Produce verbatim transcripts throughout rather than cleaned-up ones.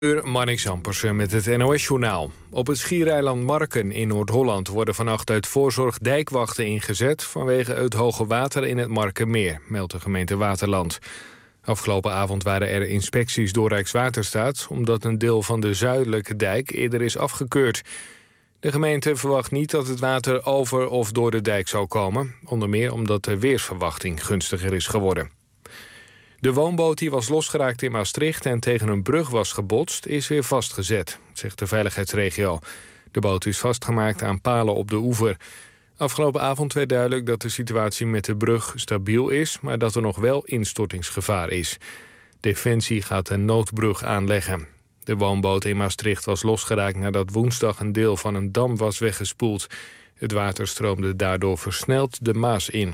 Marnix Zampersen met het N O S-journaal. Op het schiereiland Marken in Noord-Holland worden vannacht uit voorzorg dijkwachten ingezet vanwege het hoge water in het Markenmeer, meldt de gemeente Waterland. Afgelopen avond waren er inspecties door Rijkswaterstaat omdat een deel van de zuidelijke dijk eerder is afgekeurd. De gemeente verwacht niet dat het water over of door de dijk zal komen, onder meer omdat de weersverwachting gunstiger is geworden. De woonboot die was losgeraakt in Maastricht en tegen een brug was gebotst, is weer vastgezet, zegt de veiligheidsregio. De boot is vastgemaakt aan palen op de oever. Afgelopen avond werd duidelijk dat de situatie met de brug stabiel is, maar dat er nog wel instortingsgevaar is. Defensie gaat een noodbrug aanleggen. De woonboot in Maastricht was losgeraakt nadat woensdag een deel van een dam was weggespoeld. Het water stroomde daardoor versneld de Maas in.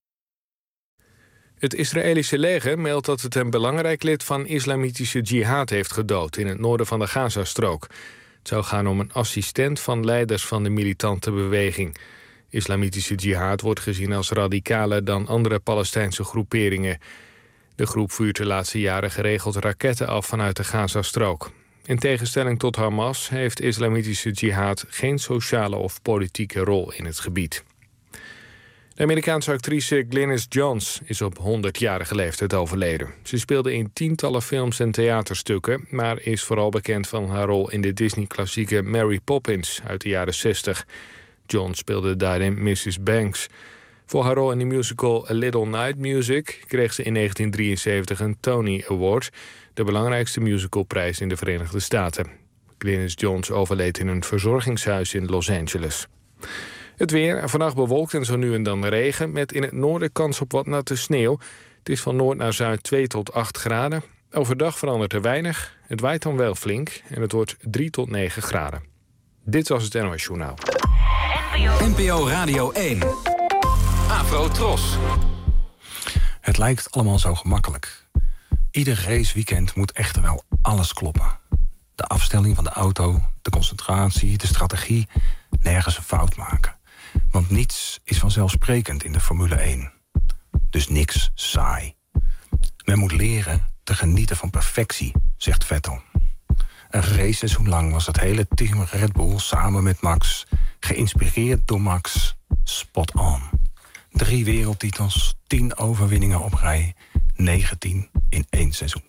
Het Israëlische leger meldt dat het een belangrijk lid van islamitische jihad heeft gedood in het noorden van de Gazastrook. Het zou gaan om een assistent van leiders van de militante beweging. Islamitische jihad wordt gezien als radicaler dan andere Palestijnse groeperingen. De groep vuurt de laatste jaren geregeld raketten af vanuit de Gazastrook. In tegenstelling tot Hamas heeft islamitische jihad geen sociale of politieke rol in het gebied. De Amerikaanse actrice Glynis Johns is op honderdjarige leeftijd overleden. Ze speelde in tientallen films en theaterstukken, maar is vooral bekend van haar rol in de Disney-klassieke Mary Poppins uit de jaren zestig. Johns speelde daarin missus Banks. Voor haar rol in de musical A Little Night Music kreeg ze in negentien drieënzeventig een Tony Award, de belangrijkste musicalprijs in de Verenigde Staten. Glynis Johns overleed in een verzorgingshuis in Los Angeles. Het weer, vannacht bewolkt en zo nu en dan regen, met in het noorden kans op wat natte sneeuw. Het is van noord naar zuid twee tot acht graden. Overdag verandert er weinig, het waait dan wel flink en het wordt drie tot negen graden. Dit was het N O S-journaal. N P O Radio één. Afro Tros. Het lijkt allemaal zo gemakkelijk. Ieder raceweekend moet echter wel alles kloppen. De afstelling van de auto, de concentratie, de strategie, nergens een fout maken. Want niets is vanzelfsprekend in de Formule één. Dus niks saai. Men moet leren te genieten van perfectie, zegt Vettel. Een raceseizoen lang was het hele team Red Bull samen met Max, geïnspireerd door Max, spot on. Drie wereldtitels, tien overwinningen op rij, negentien in één seizoen.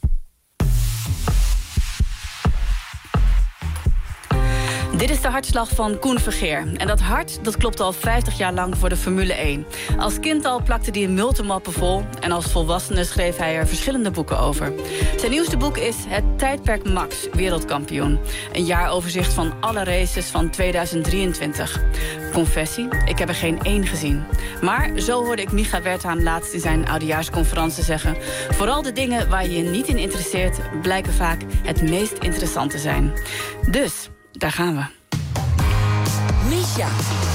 Dit is de hartslag van Koen Vergeer. En dat hart dat klopt al vijftig jaar lang voor de Formule één. Als kind al plakte hij een multimappen vol. En als volwassene schreef hij er verschillende boeken over. Zijn nieuwste boek is Het Tijdperk Max, wereldkampioen. Een jaaroverzicht van alle races van tweeduizend drieëntwintig. Confessie, ik heb er geen één gezien. Maar zo hoorde ik Micha Wertheim laatst in zijn oudejaarsconferentie zeggen: vooral de dingen waar je je niet in interesseert blijken vaak het meest interessant te zijn. Dus daar gaan we. Misha.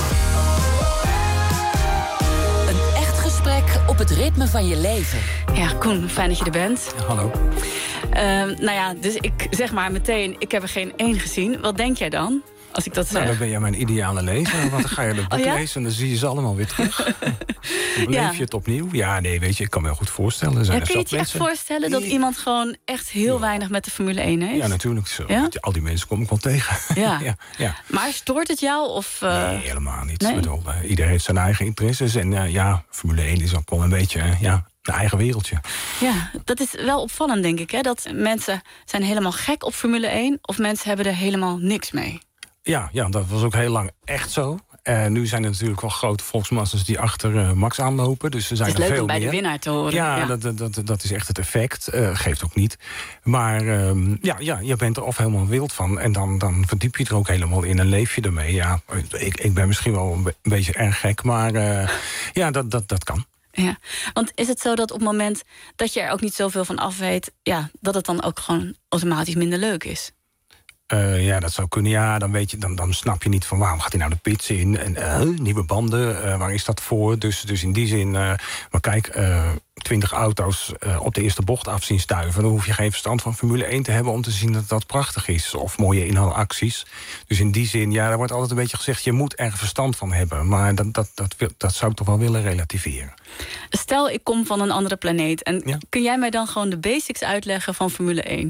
Een echt gesprek op het ritme van je leven. Ja, Koen, fijn dat je er bent. Hallo. Uh, nou ja, dus ik zeg maar meteen, ik heb er geen één gezien. Wat denk jij dan, als ik dat zeg? Nou, dan ben jij mijn ideale lezer. Want dan ga je de boek oh, ja? lezen en dan zie je ze allemaal weer terug. Dan beleef ja. je het opnieuw. Ja, nee, weet je, ik kan me heel goed voorstellen. Zijn ja, kun je het je echt voorstellen dat iemand gewoon echt heel ja. weinig met de Formule één heeft? Ja, natuurlijk. Zo. Ja? Al die mensen kom ik wel tegen. Ja. ja, ja. Maar stoort het jou? Of, uh... Nee, helemaal niet. Nee? Bedoel, uh, iedereen heeft zijn eigen interesses. En uh, ja, Formule één is ook wel een beetje uh, ja, een eigen wereldje. Ja, dat is wel opvallend, denk ik. Hè? Dat mensen zijn helemaal gek op Formule één. Of mensen hebben er helemaal niks mee. Ja, ja, dat was ook heel lang echt zo. Uh, nu zijn er natuurlijk wel grote volksmasses die achter uh, Max aanlopen. Dus er zijn het is er leuk veel om bij meer. de winnaar te horen. Ja, ja. Dat, dat, dat, dat is echt het effect. Uh, geeft ook niet. Maar uh, ja, ja, je bent er of helemaal wild van. En dan, dan verdiep je er ook helemaal in en leef je ermee. Ja, ik, ik ben misschien wel een, be- een beetje erg gek. Maar uh, ja, dat, dat, dat kan. Ja, want is het zo dat op het moment dat je er ook niet zoveel van af weet, ja, dat het dan ook gewoon automatisch minder leuk is? Uh, ja, dat zou kunnen. Ja, dan, weet je, dan, dan snap je niet van waarom gaat hij nou de pits in. En uh, nieuwe banden, uh, waar is dat voor? Dus, dus in die zin, uh, maar kijk, uh, twintig auto's uh, op de eerste bocht af zien stuiven. Dan hoef je geen verstand van Formule één te hebben om te zien dat dat prachtig is. Of mooie inhaalacties. Dus in die zin, ja, er wordt altijd een beetje gezegd, je moet er verstand van hebben. Maar dat, dat, dat, dat zou ik toch wel willen relativeren. Stel, ik kom van een andere planeet. En ja? kun jij mij dan gewoon de basics uitleggen van Formule één?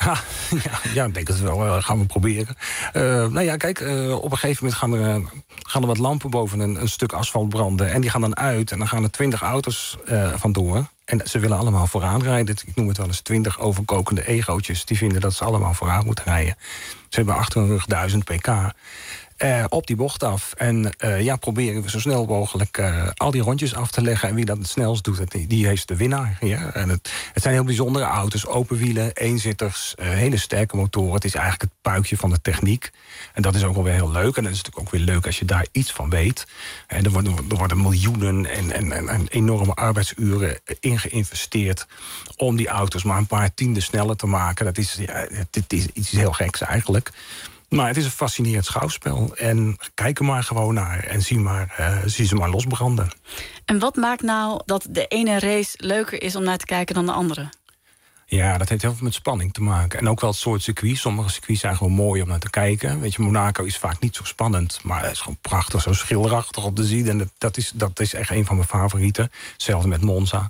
Ja, ja, ja, ik denk het wel. Uh, gaan we proberen. Uh, nou ja, kijk, uh, op een gegeven moment gaan er, uh, gaan er wat lampen boven een, een stuk asfalt branden. En die gaan dan uit en dan gaan er twintig auto's uh, vandoor. En ze willen allemaal vooraan rijden. Ik noem het wel eens twintig overkokende egootjes. Die vinden dat ze allemaal vooraan moeten rijden. Ze hebben achter hun rug duizend pk. Uh, op die bocht af. En uh, ja, proberen we zo snel mogelijk uh, al die rondjes af te leggen. En wie dat het snelst doet, die, die heeft de winnaar. Ja? En het, het zijn heel bijzondere auto's. Open wielen, eenzitters, uh, hele sterke motoren. Het is eigenlijk het puikje van de techniek. En dat is ook wel weer heel leuk. En dat is natuurlijk ook weer leuk als je daar iets van weet. En er worden, er worden miljoenen en, en, en, en enorme arbeidsuren in geïnvesteerd om die auto's maar een paar tienden sneller te maken. Dat is, ja, het is iets heel geks eigenlijk. Maar het is een fascinerend schouwspel. En kijk er maar gewoon naar en zie, maar, uh, zie ze maar losbranden. En wat maakt nou dat de ene race leuker is om naar te kijken dan de andere? Ja, dat heeft heel veel met spanning te maken. En ook wel het soort circuit. Sommige circuits zijn gewoon mooi om naar te kijken. Weet je, Monaco is vaak niet zo spannend. Maar het is gewoon prachtig, zo schilderachtig op te zien. En dat is, dat is echt een van mijn favorieten. Hetzelfde met Monza.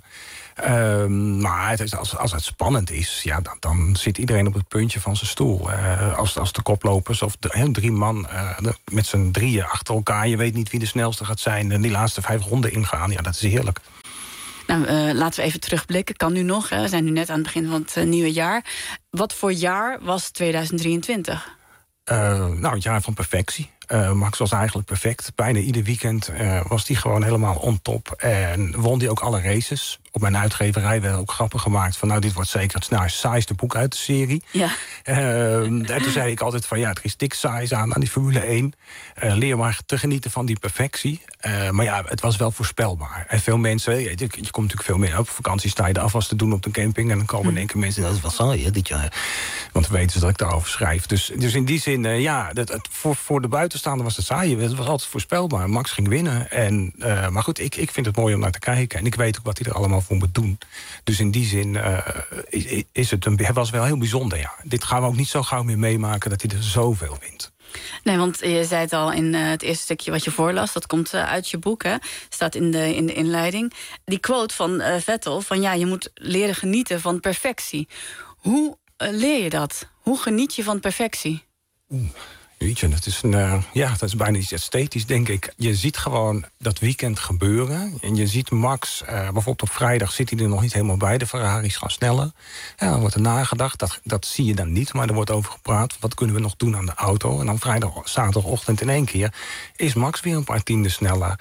Um, maar het is, als, als het spannend is, ja, dan, dan zit iedereen op het puntje van zijn stoel. Uh, als, als de koplopers of de, he, drie man uh, de, met z'n drieën achter elkaar, je weet niet wie de snelste gaat zijn, en die laatste vijf ronden ingaan, ja, dat is heerlijk. Nou, uh, laten we even terugblikken. Kan nu nog, hè? We zijn nu net aan het begin van het uh, nieuwe jaar. Wat voor jaar was tweeduizend drieëntwintig? Uh, nou, het jaar van perfectie. Uh, Max was eigenlijk perfect. Bijna ieder weekend uh, was hij gewoon helemaal on top. En won hij ook alle races. Op mijn uitgeverij werd ook grappen gemaakt van, nou, dit wordt zeker het nou, saaiste boek uit de serie. Ja. Uh, en toen zei ik altijd van, ja, er is dik saais aan aan die Formule één. Uh, leer maar te genieten van die perfectie. Uh, maar ja, het was wel voorspelbaar. En veel mensen, je, je komt natuurlijk veel meer op vakantie, sta je de afwas te doen op de camping, en dan komen in één keer mensen, dat is wel saai, hè, dit jaar. Want we weten dat ik daarover schrijf. Dus, dus in die zin, uh, ja, dat, het, voor, voor de buitenstaander was het saai. Het was altijd voorspelbaar. Max ging winnen. En, uh, maar goed, ik, ik vind het mooi om naar te kijken. En ik weet ook wat hij er allemaal voor moet doen. Dus in die zin uh, is, is het een, het was wel heel bijzonder, ja. Dit gaan we ook niet zo gauw meer meemaken dat hij er zoveel wint. Nee, want je zei het al in uh, het eerste stukje wat je voorlas, dat komt uh, uit je boek, hè? Staat in de, in de inleiding. Die quote van uh, Vettel, van ja, je moet leren genieten van perfectie. Hoe uh, leer je dat? Hoe geniet je van perfectie? Oeh. Jeetje, dat is, een, uh, ja, dat is bijna iets esthetisch, denk ik. Je ziet gewoon dat weekend gebeuren. En je ziet Max, uh, bijvoorbeeld op vrijdag zit hij er nog niet helemaal bij. De Ferraris gaan sneller. Ja, dan wordt er nagedacht. Dat, dat zie je dan niet, maar er wordt over gepraat. Wat kunnen we nog doen aan de auto? En dan vrijdag, zaterdagochtend in één keer is Max weer een paar tienden sneller.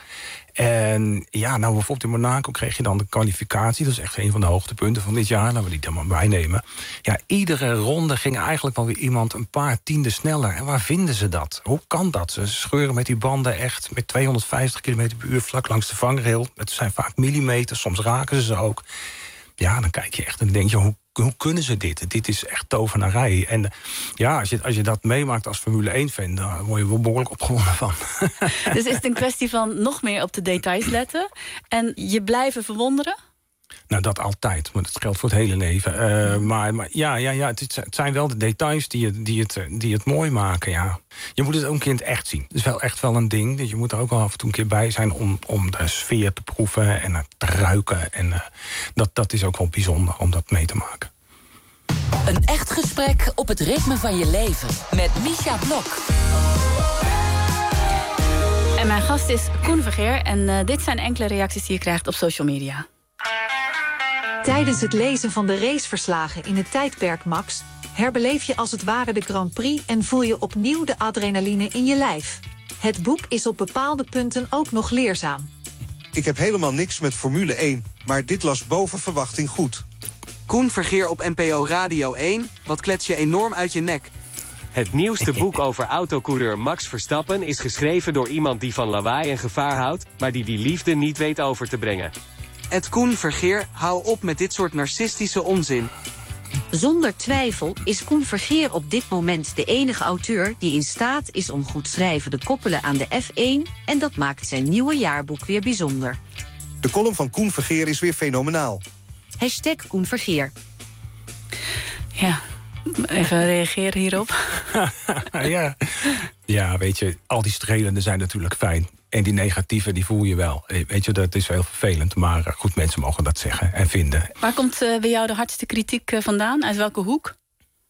En ja, nou bijvoorbeeld in Monaco kreeg je dan de kwalificatie. Dat is echt een van de hoogtepunten van dit jaar. Laten we die dan maar bijnemen. Ja, iedere ronde ging eigenlijk wel weer iemand een paar tienden sneller. En waar vinden ze dat? Hoe kan dat? Ze scheuren met die banden echt met tweehonderdvijftig kilometer per uur vlak langs de vangrail. Het zijn vaak millimeters, soms raken ze ze ook. Ja, dan kijk je echt en denk je, hoe, hoe kunnen ze dit? Dit is echt tovenarij. En ja, als je, als je dat meemaakt als Formule één-fan, dan word je wel behoorlijk opgewonden van. Dus is het een kwestie van nog meer op de details letten en je blijven verwonderen? Nou, dat altijd, maar dat geldt voor het hele leven. Uh, maar, maar ja, ja, ja het, het zijn wel de details die het, die, het, die het mooi maken, ja. Je moet het ook een keer in het echt zien. Dat is wel echt wel een ding. Dus je moet er ook wel af en toe een keer bij zijn om, om de sfeer te proeven en te ruiken. En uh, dat, dat is ook wel bijzonder om dat mee te maken. Een echt gesprek op het ritme van je leven met Misha Blok. En mijn gast is Koen Vergeer en uh, dit zijn enkele reacties die je krijgt op social media. Tijdens het lezen van de raceverslagen in het tijdperk Max herbeleef je als het ware de Grand Prix en voel je opnieuw de adrenaline in je lijf. Het boek is op bepaalde punten ook nog leerzaam. Ik heb helemaal niks met Formule één, maar dit las boven verwachting goed. Koen Vergeer op N P O Radio één, wat klets je enorm uit je nek. Het nieuwste boek over autocoureur Max Verstappen is geschreven door iemand die van lawaai en gevaar houdt, maar die die liefde niet weet over te brengen. Het Koen Vergeer, hou op met dit soort narcistische onzin. Zonder twijfel is Koen Vergeer op dit moment de enige auteur die in staat is om goed schrijven te koppelen aan de F één en dat maakt zijn nieuwe jaarboek weer bijzonder. De column van Koen Vergeer is weer fenomenaal. Hashtag Koen Vergeer. Ja, even reageren hierop. ja. ja, weet je, al die strelende zijn natuurlijk fijn. En die negatieve, die voel je wel. Weet je, dat is heel vervelend. Maar goed, mensen mogen dat zeggen en vinden. Waar komt uh, bij jou de hardste kritiek uh, vandaan? Uit welke hoek?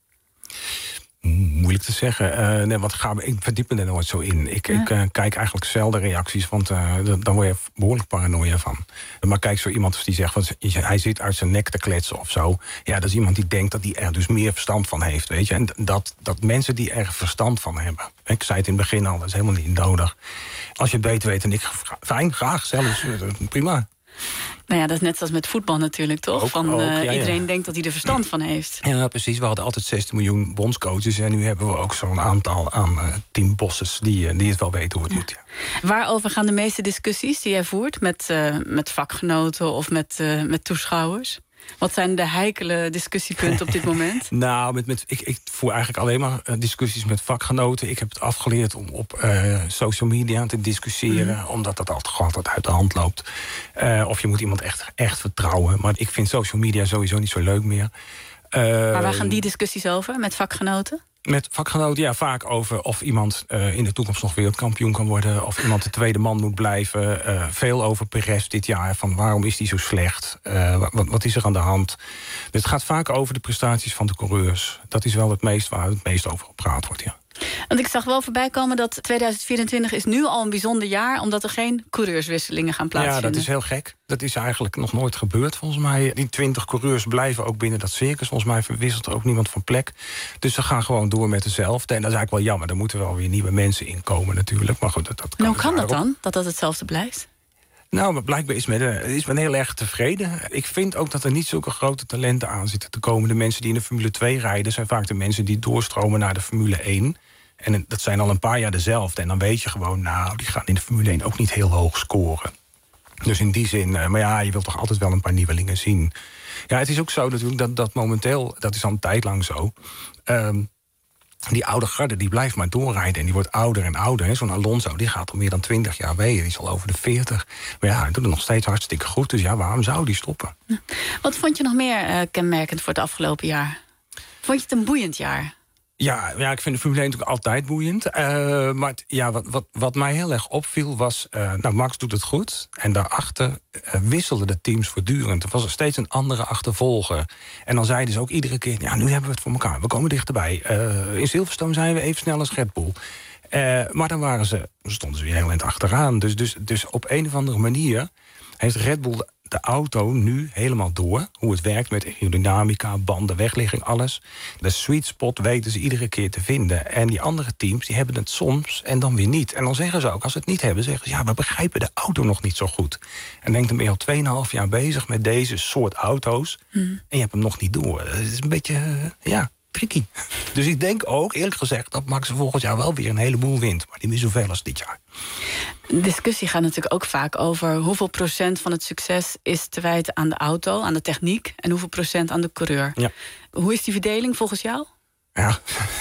Moeilijk te zeggen. Uh, nee, wat ga, ik verdiep me er nooit zo in. Ik, ja. ik uh, kijk eigenlijk zelden reacties, want uh, dan word je behoorlijk paranoia van. Maar kijk, zo iemand die zegt, want hij zit uit zijn nek te kletsen of zo. Ja, dat is iemand die denkt dat hij er dus meer verstand van heeft, weet je. En dat, dat mensen die er verstand van hebben. Ik zei het in het begin al, dat is helemaal niet nodig. Als je het beter weet dan ik, fijn, graag, zelfs, prima. Nou ja, dat is net zoals met voetbal natuurlijk, toch? Ook, van, ook, uh, ja, ja. Iedereen denkt dat hij er verstand van heeft. Ja, precies. We hadden altijd zestien miljoen bondscoaches. En nu hebben we ook zo'n aantal aan uh, teambosses die, uh, die het wel weten hoe het ja. moet. Ja. Waarover gaan de meeste discussies die jij voert? Met, uh, met vakgenoten of met, uh, met toeschouwers? Wat zijn de heikele discussiepunten op dit moment? nou, met, met, ik, ik voer eigenlijk alleen maar uh, discussies met vakgenoten. Ik heb het afgeleerd om op uh, social media te discussiëren. Mm. Omdat dat altijd, altijd uit de hand loopt. Uh, of je moet iemand echt, echt vertrouwen. Maar ik vind social media sowieso niet zo leuk meer. Uh, maar waar gaan die discussies over met vakgenoten? Met vakgenoten, ja, vaak over of iemand uh, in de toekomst nog wereldkampioen kan worden. Of iemand de tweede man moet blijven. Uh, veel over Perez dit jaar. Van waarom is hij zo slecht? Uh, wat, wat is er aan de hand? Dus het gaat vaak over de prestaties van de coureurs. Dat is wel het meest waar het meest over gepraat wordt, ja. Want ik zag wel voorbij komen dat tweeduizend vierentwintig is nu al een bijzonder jaar, omdat er geen coureurswisselingen gaan plaatsvinden. Ja, dat is heel gek. Dat is eigenlijk nog nooit gebeurd, volgens mij. Die twintig coureurs blijven ook binnen dat circus. Volgens mij verwisselt er ook niemand van plek. Dus ze gaan gewoon door met dezelfde. En dat is eigenlijk wel jammer. Er moeten wel weer nieuwe mensen inkomen natuurlijk. Maar goed, dat, dat kan en hoe kan dat dan, dat dat hetzelfde blijft? Nou, maar blijkbaar is men, is men heel erg tevreden. Ik vind ook dat er niet zulke grote talenten aan zitten te komen. De mensen die in de Formule twee rijden zijn vaak de mensen die doorstromen naar de Formule één. En dat zijn al een paar jaar dezelfde. En dan weet je gewoon, nou, die gaan in de Formule één ook niet heel hoog scoren. Dus in die zin, maar ja, je wilt toch altijd wel een paar nieuwelingen zien. Ja, het is ook zo natuurlijk dat, dat momenteel, dat is al een tijd lang zo. Um, die oude garde, die blijft maar doorrijden. En die wordt ouder en ouder. Zo'n Alonso, die gaat al meer dan twintig jaar mee. Die is al over de veertig. Maar ja, hij doet het nog steeds hartstikke goed. Dus ja, waarom zou die stoppen? Wat vond je nog meer uh, kenmerkend voor het afgelopen jaar? Vond je het een boeiend jaar? Ja, ja, ik vind de Formule één natuurlijk altijd boeiend. Uh, maar t, ja, wat, wat, wat mij heel erg opviel was... Uh, nou, Max doet het goed. En daarachter uh, wisselden de teams voortdurend. Er was er steeds een andere achtervolger. En dan zeiden ze ook iedere keer... ja, nu hebben we het voor elkaar. We komen dichterbij. Uh, in Silverstone zijn we even snel als Red Bull. Uh, maar dan waren ze, stonden ze weer heel eind achteraan. Dus, dus, dus op een of andere manier heeft Red Bull... de auto nu helemaal door. Hoe het werkt met aerodynamica, banden, wegligging, alles. De sweet spot weten ze iedere keer te vinden. En die andere teams die hebben het soms en dan weer niet. En dan zeggen ze ook, als ze het niet hebben, zeggen ze... ja, we begrijpen de auto nog niet zo goed. En denk dan ben je al tweeënhalf jaar bezig met deze soort auto's... Hmm. en je hebt hem nog niet door. Dat is een beetje, uh, ja, tricky. Dus ik denk ook, eerlijk gezegd... dat Max volgend jaar wel weer een heleboel wint. Maar niet meer zoveel als dit jaar. De discussie gaat natuurlijk ook vaak over hoeveel procent van het succes is te wijten aan de auto, aan de techniek, en hoeveel procent aan de coureur. Ja. Hoe is die verdeling volgens jou? Ja,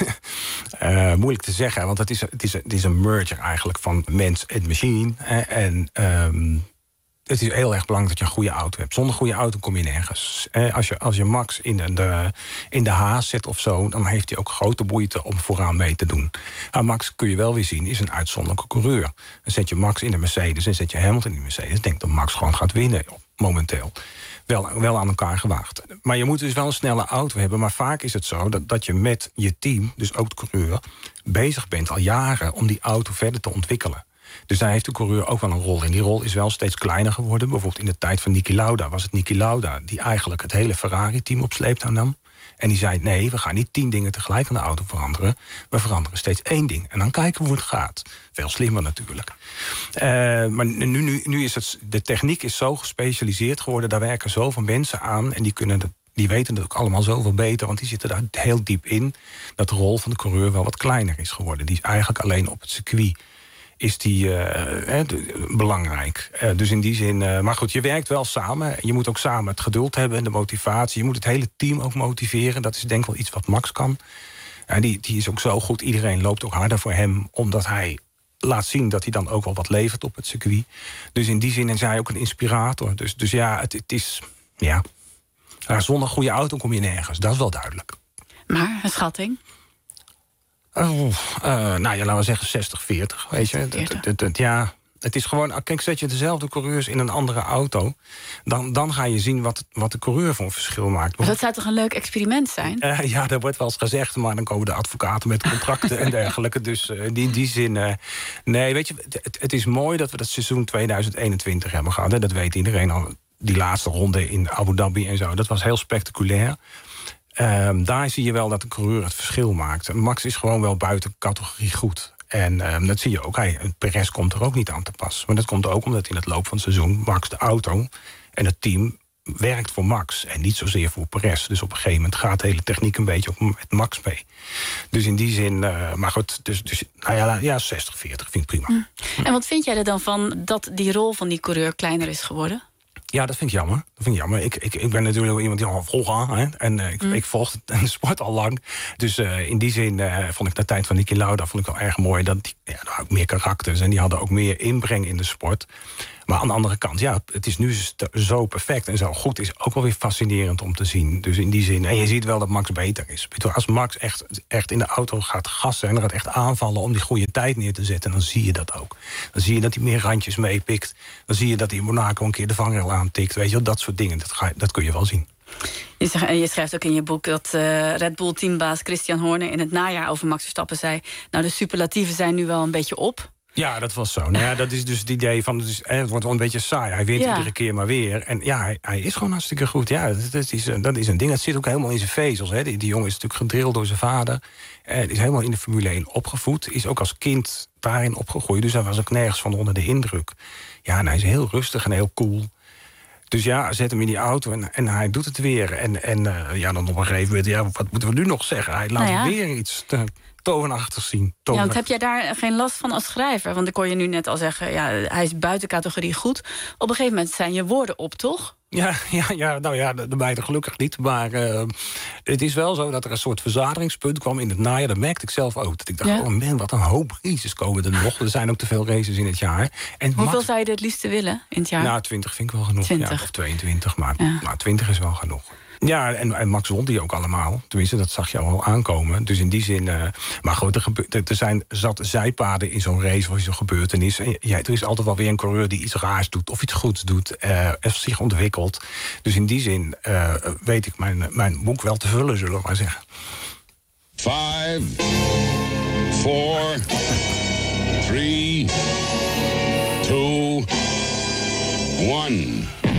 uh, moeilijk te zeggen, want het is, het, is, het is een merger eigenlijk van mens en machine. En um, het is heel erg belangrijk dat je een goede auto hebt. Zonder goede auto kom je nergens. Als je, als je Max in de, de, in de haas zet of zo... dan heeft hij ook grote moeite om vooraan mee te doen. Maar Max, kun je wel weer zien, is een uitzonderlijke coureur. Dan zet je Max in de Mercedes en zet je Hamilton in de Mercedes. Denk dat Max gewoon gaat winnen, momenteel. Wel, wel aan elkaar gewaagd. Maar je moet dus wel een snelle auto hebben. Maar vaak is het zo dat, dat je met je team, dus ook de coureur... bezig bent al jaren om die auto verder te ontwikkelen. Dus daar heeft de coureur ook wel een rol in. Die rol is wel steeds kleiner geworden. Bijvoorbeeld in de tijd van Niki Lauda was het Niki Lauda... die eigenlijk het hele Ferrari-team op sleeptouw nam. En die zei, nee, we gaan niet tien dingen tegelijk aan de auto veranderen. We veranderen steeds één ding. En dan kijken we hoe het gaat. Veel slimmer natuurlijk. Uh, maar nu, nu, nu is het... De techniek is zo gespecialiseerd geworden. Daar werken zoveel mensen aan. En die kunnen de Die weten het ook allemaal zoveel beter, want die zitten daar heel diep in... dat de rol van de coureur wel wat kleiner is geworden. Die is eigenlijk alleen op het circuit is die uh, eh, belangrijk. Uh, dus in die zin... Uh, maar goed, je werkt wel samen. Je moet ook samen het geduld hebben en de motivatie. Je moet het hele team ook motiveren. Dat is denk ik wel iets wat Max kan. Uh, die, die is ook zo goed. Iedereen loopt ook harder voor hem, omdat hij laat zien dat hij dan ook wel wat levert op het circuit. Dus in die zin is hij ook een inspirator. Dus, dus ja, het, het is... ja. Uh, zonder goede auto kom je nergens. Dat is wel duidelijk. Maar, een schatting? Oh, uh, nou ja, laten we zeggen zestig veertig, weet je. Dat, dat, dat, ja, Het is gewoon, kijk, zet je dezelfde coureurs in een andere auto, dan, dan ga je zien wat, wat de coureur voor een verschil maakt. Maar dat zou toch een leuk experiment zijn? Uh, ja, dat wordt wel eens gezegd, maar dan komen de advocaten met contracten en dergelijke. Dus uh, die, in die zin, uh, nee, weet je, het, het is mooi dat we dat seizoen tweeduizend eenentwintig hebben gehad. Hè. Dat weet iedereen al. Die laatste ronde in Abu Dhabi en zo, dat was heel spectaculair. Uh, daar zie je wel dat de coureur het verschil maakt. Max is gewoon wel buiten categorie goed. En uh, dat zie je ook. Hij, Perez komt er ook niet aan te pas. Maar dat komt ook omdat in het loop van het seizoen Max de auto en het team werkt voor Max en niet zozeer voor Perez. Dus op een gegeven moment gaat de hele techniek een beetje op met Max mee. Dus in die zin, uh, maar goed, dus, dus nou ja, ja, zestig veertig vind ik prima. Mm. En wat vind jij er dan van dat die rol van die coureur kleiner is geworden? Ja, dat vind ik jammer. Dat vind ik jammer. Ik, ik, ik ben natuurlijk wel iemand die al volgt aan. En uh, ik, mm. ik volg de sport al lang. Dus uh, in die zin uh, vond ik de tijd van Niki Lauda vond ik wel erg mooi. Dat die ja, nou, ook meer karakters en die hadden ook meer inbreng in de sport. Maar aan de andere kant, ja, het is nu zo perfect en zo goed. Is ook wel weer fascinerend om te zien. Dus in die zin, en je ziet wel dat Max beter is. Als Max echt, echt in de auto gaat gassen en er gaat echt aanvallen om die goede tijd neer te zetten, dan zie je dat ook. Dan zie je dat hij meer randjes meepikt. Dan zie je dat hij in Monaco een keer de vangrail aantikt. Weet je, dat soort dingen, dat, ga, dat kun je wel zien. Je, zegt, je schrijft ook in je boek dat uh, Red Bull teambaas Christian Horner in het najaar over Max Verstappen zei, nou, de superlatieven zijn nu wel een beetje op. Ja, dat was zo. Nou ja, dat is dus het idee van, het, is, het wordt wel een beetje saai. Hij wint ja. iedere keer maar weer. En ja, hij, hij is gewoon hartstikke goed. Ja, dat, dat, is, dat is een ding. Dat zit ook helemaal in zijn vezels. Hè. Die, die jongen is natuurlijk gedrild door zijn vader. Eh, is helemaal in de Formule één opgevoed. Is ook als kind daarin opgegroeid. Dus hij was ook nergens van onder de indruk. Ja, en hij is heel rustig en heel cool. Dus ja, zet hem in die auto en, en hij doet het weer. En, en uh, ja, dan op een gegeven moment, ja, wat moeten we nu nog zeggen? Hij laat nou ja. weer iets te tovenachtig zien. Ja, want heb jij daar geen last van als schrijver? Want ik kon je nu net al zeggen, ja, hij is buiten categorie goed. Op een gegeven moment zijn je woorden op, toch? Ja, ja, ja, nou ja, de beide gelukkig niet. Maar uh, het is wel zo dat er een soort verzadigingspunt kwam in het najaar. Dat merkte ik zelf ook. Dat ik dacht, ja. oh man, wat een hoop races komen er nog. Er zijn ook te veel races in het jaar. En hoeveel Max, zou je er het liefste willen in het jaar? Nou, twintig vind ik wel genoeg. twintig. Ja, of tweeëntwintig, maar, ja. maar twintig is wel genoeg. Ja, en, en Max won die ook allemaal. Tenminste, dat zag je al aankomen. Dus in die zin... Uh, maar goed, er, gebe- er zijn zat zijpaden in zo'n race of in zo'n gebeurtenis. En ja, er is altijd wel weer een coureur die iets raars doet of iets goeds doet. Uh, of zich ontwikkelt. Dus in die zin uh, weet ik mijn, mijn boek wel te vullen, zullen we maar zeggen. Five, four, three, two, one...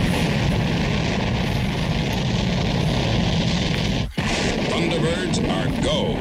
Thunderbirds are go.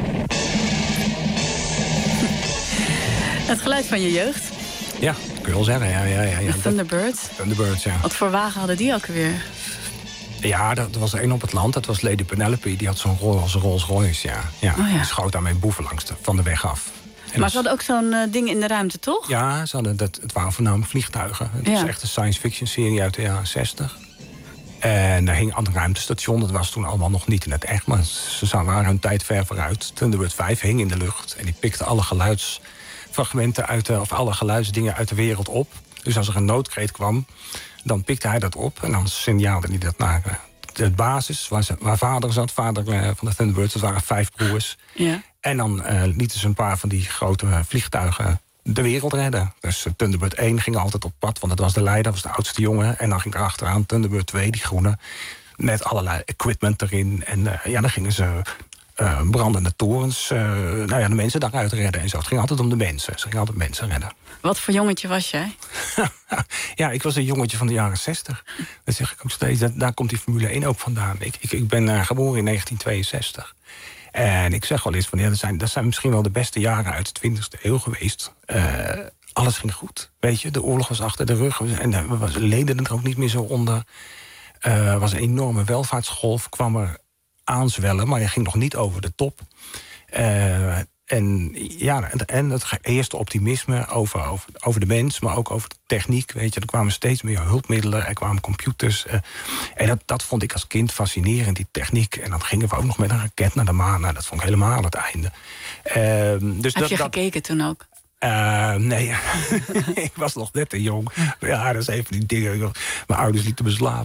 Het geluid van je jeugd. Ja, dat kun je wel zeggen. Ja, ja, ja, ja. De Thunderbirds. Thunderbirds, ja. Wat voor wagen hadden die ook weer? Ja, er was er een op het land. Dat was Lady Penelope. Die had zo'n Rolls, Rolls Royce, ja. ja. Oh, ja. Die schoot daarmee boeven langs de, van de weg af. En maar ze hadden ook zo'n uh, ding in de ruimte, toch? Ja, ze hadden dat, het waren voornamelijk vliegtuigen. Het ja. was echt een science fiction serie uit de jaren zestig. En er hing een ruimtestation, dat was toen allemaal nog niet in het echt, maar ze waren hun tijd ver vooruit. Thunderbird vijf hing in de lucht en die pikte alle geluidsfragmenten uit de, of alle geluidsdingen uit de wereld op. Dus als er een noodkreet kwam, dan pikte hij dat op en dan signaalde hij dat naar de basis, waar, ze, waar vader zat, vader van de Thunderbirds, dat waren vijf broers. Ja. En dan uh, lieten ze een paar van die grote vliegtuigen de wereld redden. Dus uh, Thunderbird één ging altijd op pad, want dat was de leider, was de oudste jongen. En dan ging er achteraan Thunderbird twee, die groene, met allerlei equipment erin. En uh, ja, dan gingen ze uh, brandende torens, uh, nou ja, de mensen daaruit redden en zo. Het ging altijd om de mensen. Ze gingen altijd mensen redden. Wat voor jongetje was jij? Ja, ik was een jongetje van de jaren zestig. Dat zeg ik ook steeds. Dat, daar komt die Formule één ook vandaan. Ik, ik, ik ben uh, geboren in negentien tweeënzestig. En ik zeg wel eens van, ja, dat zijn, dat zijn misschien wel de beste jaren uit de twintigste eeuw geweest. Uh, alles ging goed, weet je. De oorlog was achter de rug en we leden er ook niet meer zo onder. Er uh, was een enorme welvaartsgolf, kwam er aanzwellen, maar je ging nog niet over de top. Uh, en ja, en het eerste optimisme over, over, over de mens, maar ook over de techniek. Weet je, er kwamen steeds meer hulpmiddelen, er kwamen computers. Uh, en dat, dat vond ik als kind fascinerend, die techniek. En dan gingen we ook nog met een raket naar de maan. Nou, dat vond ik helemaal het einde. Uh, dus Heb dat, je dat, gekeken toen ook? Uh, nee, ik was nog net te jong. Ja, dat is even die dingen. Mijn ouders lieten me slapen.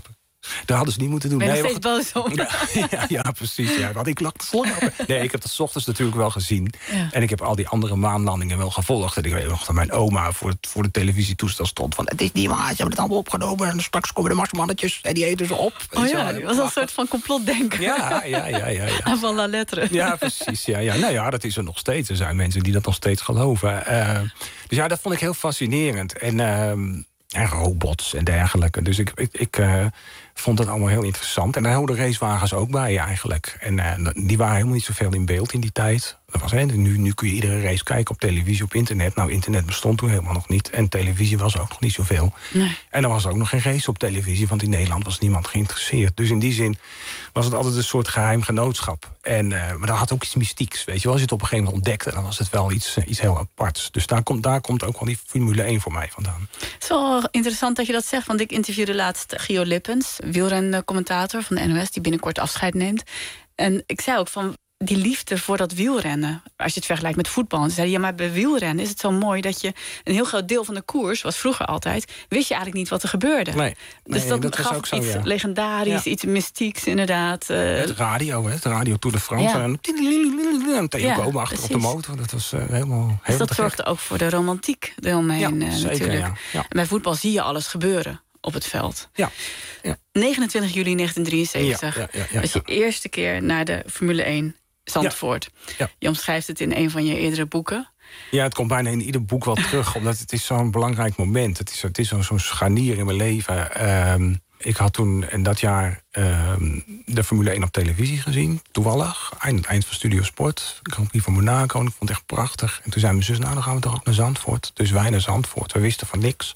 Dat hadden ze niet moeten doen. Ben je nee, nog steeds boos om? Ja, ja, ja, precies. Ja, want ik lag te slapen. Nee, ik heb dat 's ochtends natuurlijk wel gezien. Ja. En ik heb al die andere maanlandingen wel gevolgd. En ik weet nog dat mijn oma voor, het, voor de televisietoestel stond van... het is niet waar, ze hebben het allemaal opgenomen... en straks komen de marsmannetjes en die eten ze op. Oh ja, dat was een soort van complotdenken. Ja, ja, ja, ja. ja. Aan van la lettre. Ja, precies. Ja, ja. Nou ja, dat is er nog steeds. Er zijn mensen die dat nog steeds geloven. Uh, dus ja, dat vond ik heel fascinerend. En, uh, en robots en dergelijke. Dus ik, ik, ik uh, vond dat allemaal heel interessant. En daar houden racewagens ook bij eigenlijk. En uh, die waren helemaal niet zoveel in beeld in die tijd. Dat was, hè, nu, nu kun je iedere race kijken op televisie, op internet. Nou, internet bestond toen helemaal nog niet. En televisie was ook nog niet zoveel. Nee. En er was ook nog geen race op televisie, want in Nederland was niemand geïnteresseerd. Dus in die zin was het altijd een soort geheim genootschap. En, uh, maar dat had ook iets mystieks, weet je wel. Als je het op een gegeven moment ontdekte, dan was het wel iets, iets heel aparts. Dus daar komt, daar komt ook wel die Formule één voor mij vandaan. Het is wel interessant dat je dat zegt, want ik interviewde laatst Gio Lippens, wielrencommentator van de N O S, die binnenkort afscheid neemt. En ik zei ook van... die liefde voor dat wielrennen, als je het vergelijkt met voetbal. En ze zeiden, ja, maar bij wielrennen is het zo mooi... dat je een heel groot deel van de koers, was vroeger altijd... wist je eigenlijk niet wat er gebeurde. Nee, dus nee, dat, dat gaf ook zo, iets ja. legendarisch, ja. iets mystieks inderdaad. Uh, het radio, hè, het radio Tour de France. Ja. En een Theo Komen ja, achter op de motor. Dat was uh, helemaal... Dus heel dat zorgde ook voor de romantiek eromheen ja, uh, zeker, natuurlijk. Ja. Ja. En bij voetbal zie je alles gebeuren op het veld. Ja. Ja. negenentwintig juli negentien drieënzeventig. Ja, ja, ja, ja, was je ja. eerste keer naar de Formule één Zandvoort. Ja. Ja. Je omschrijft het in een van je eerdere boeken. Ja, het komt bijna in ieder boek wel terug. Omdat het is zo'n belangrijk moment. Het is, het is zo'n zo'n scharnier in mijn leven. Um, ik had toen in dat jaar um, de Formule één op televisie gezien. Toevallig. Eind, eind van Studio Sport. Grand Prix van Monaco. En ik vond het echt prachtig. En toen zei mijn zus, nou dan gaan we toch ook naar Zandvoort. Dus wij naar Zandvoort. We wisten van niks.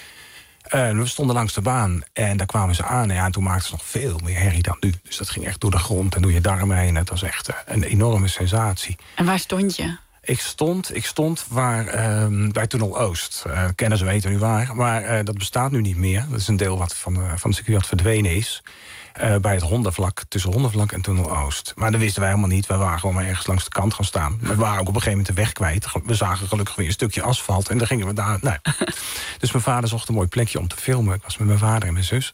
Uh, we stonden langs de baan en daar kwamen ze aan. En, ja, en toen maakten ze nog veel meer herrie dan nu. Dus dat ging echt door de grond en door je darmen heen. Het was echt uh, een enorme sensatie. En waar stond je? Ik stond, ik stond waar, uh, bij Tunnel Oost. Uh, kenners weten nu waar. Maar uh, dat bestaat nu niet meer. Dat is een deel wat van, uh, van het circuit wat verdwenen is. Uh, bij het Hondenvlak, tussen Hondenvlak en Tunnel Oost. Maar dat wisten wij helemaal niet. We waren gewoon maar ergens langs de kant gaan staan. We waren ook op een gegeven moment de weg kwijt. We zagen gelukkig weer een stukje asfalt. En dan gingen we daar... Nou. Dus mijn vader zocht een mooi plekje om te filmen. Ik was met mijn vader en mijn zus.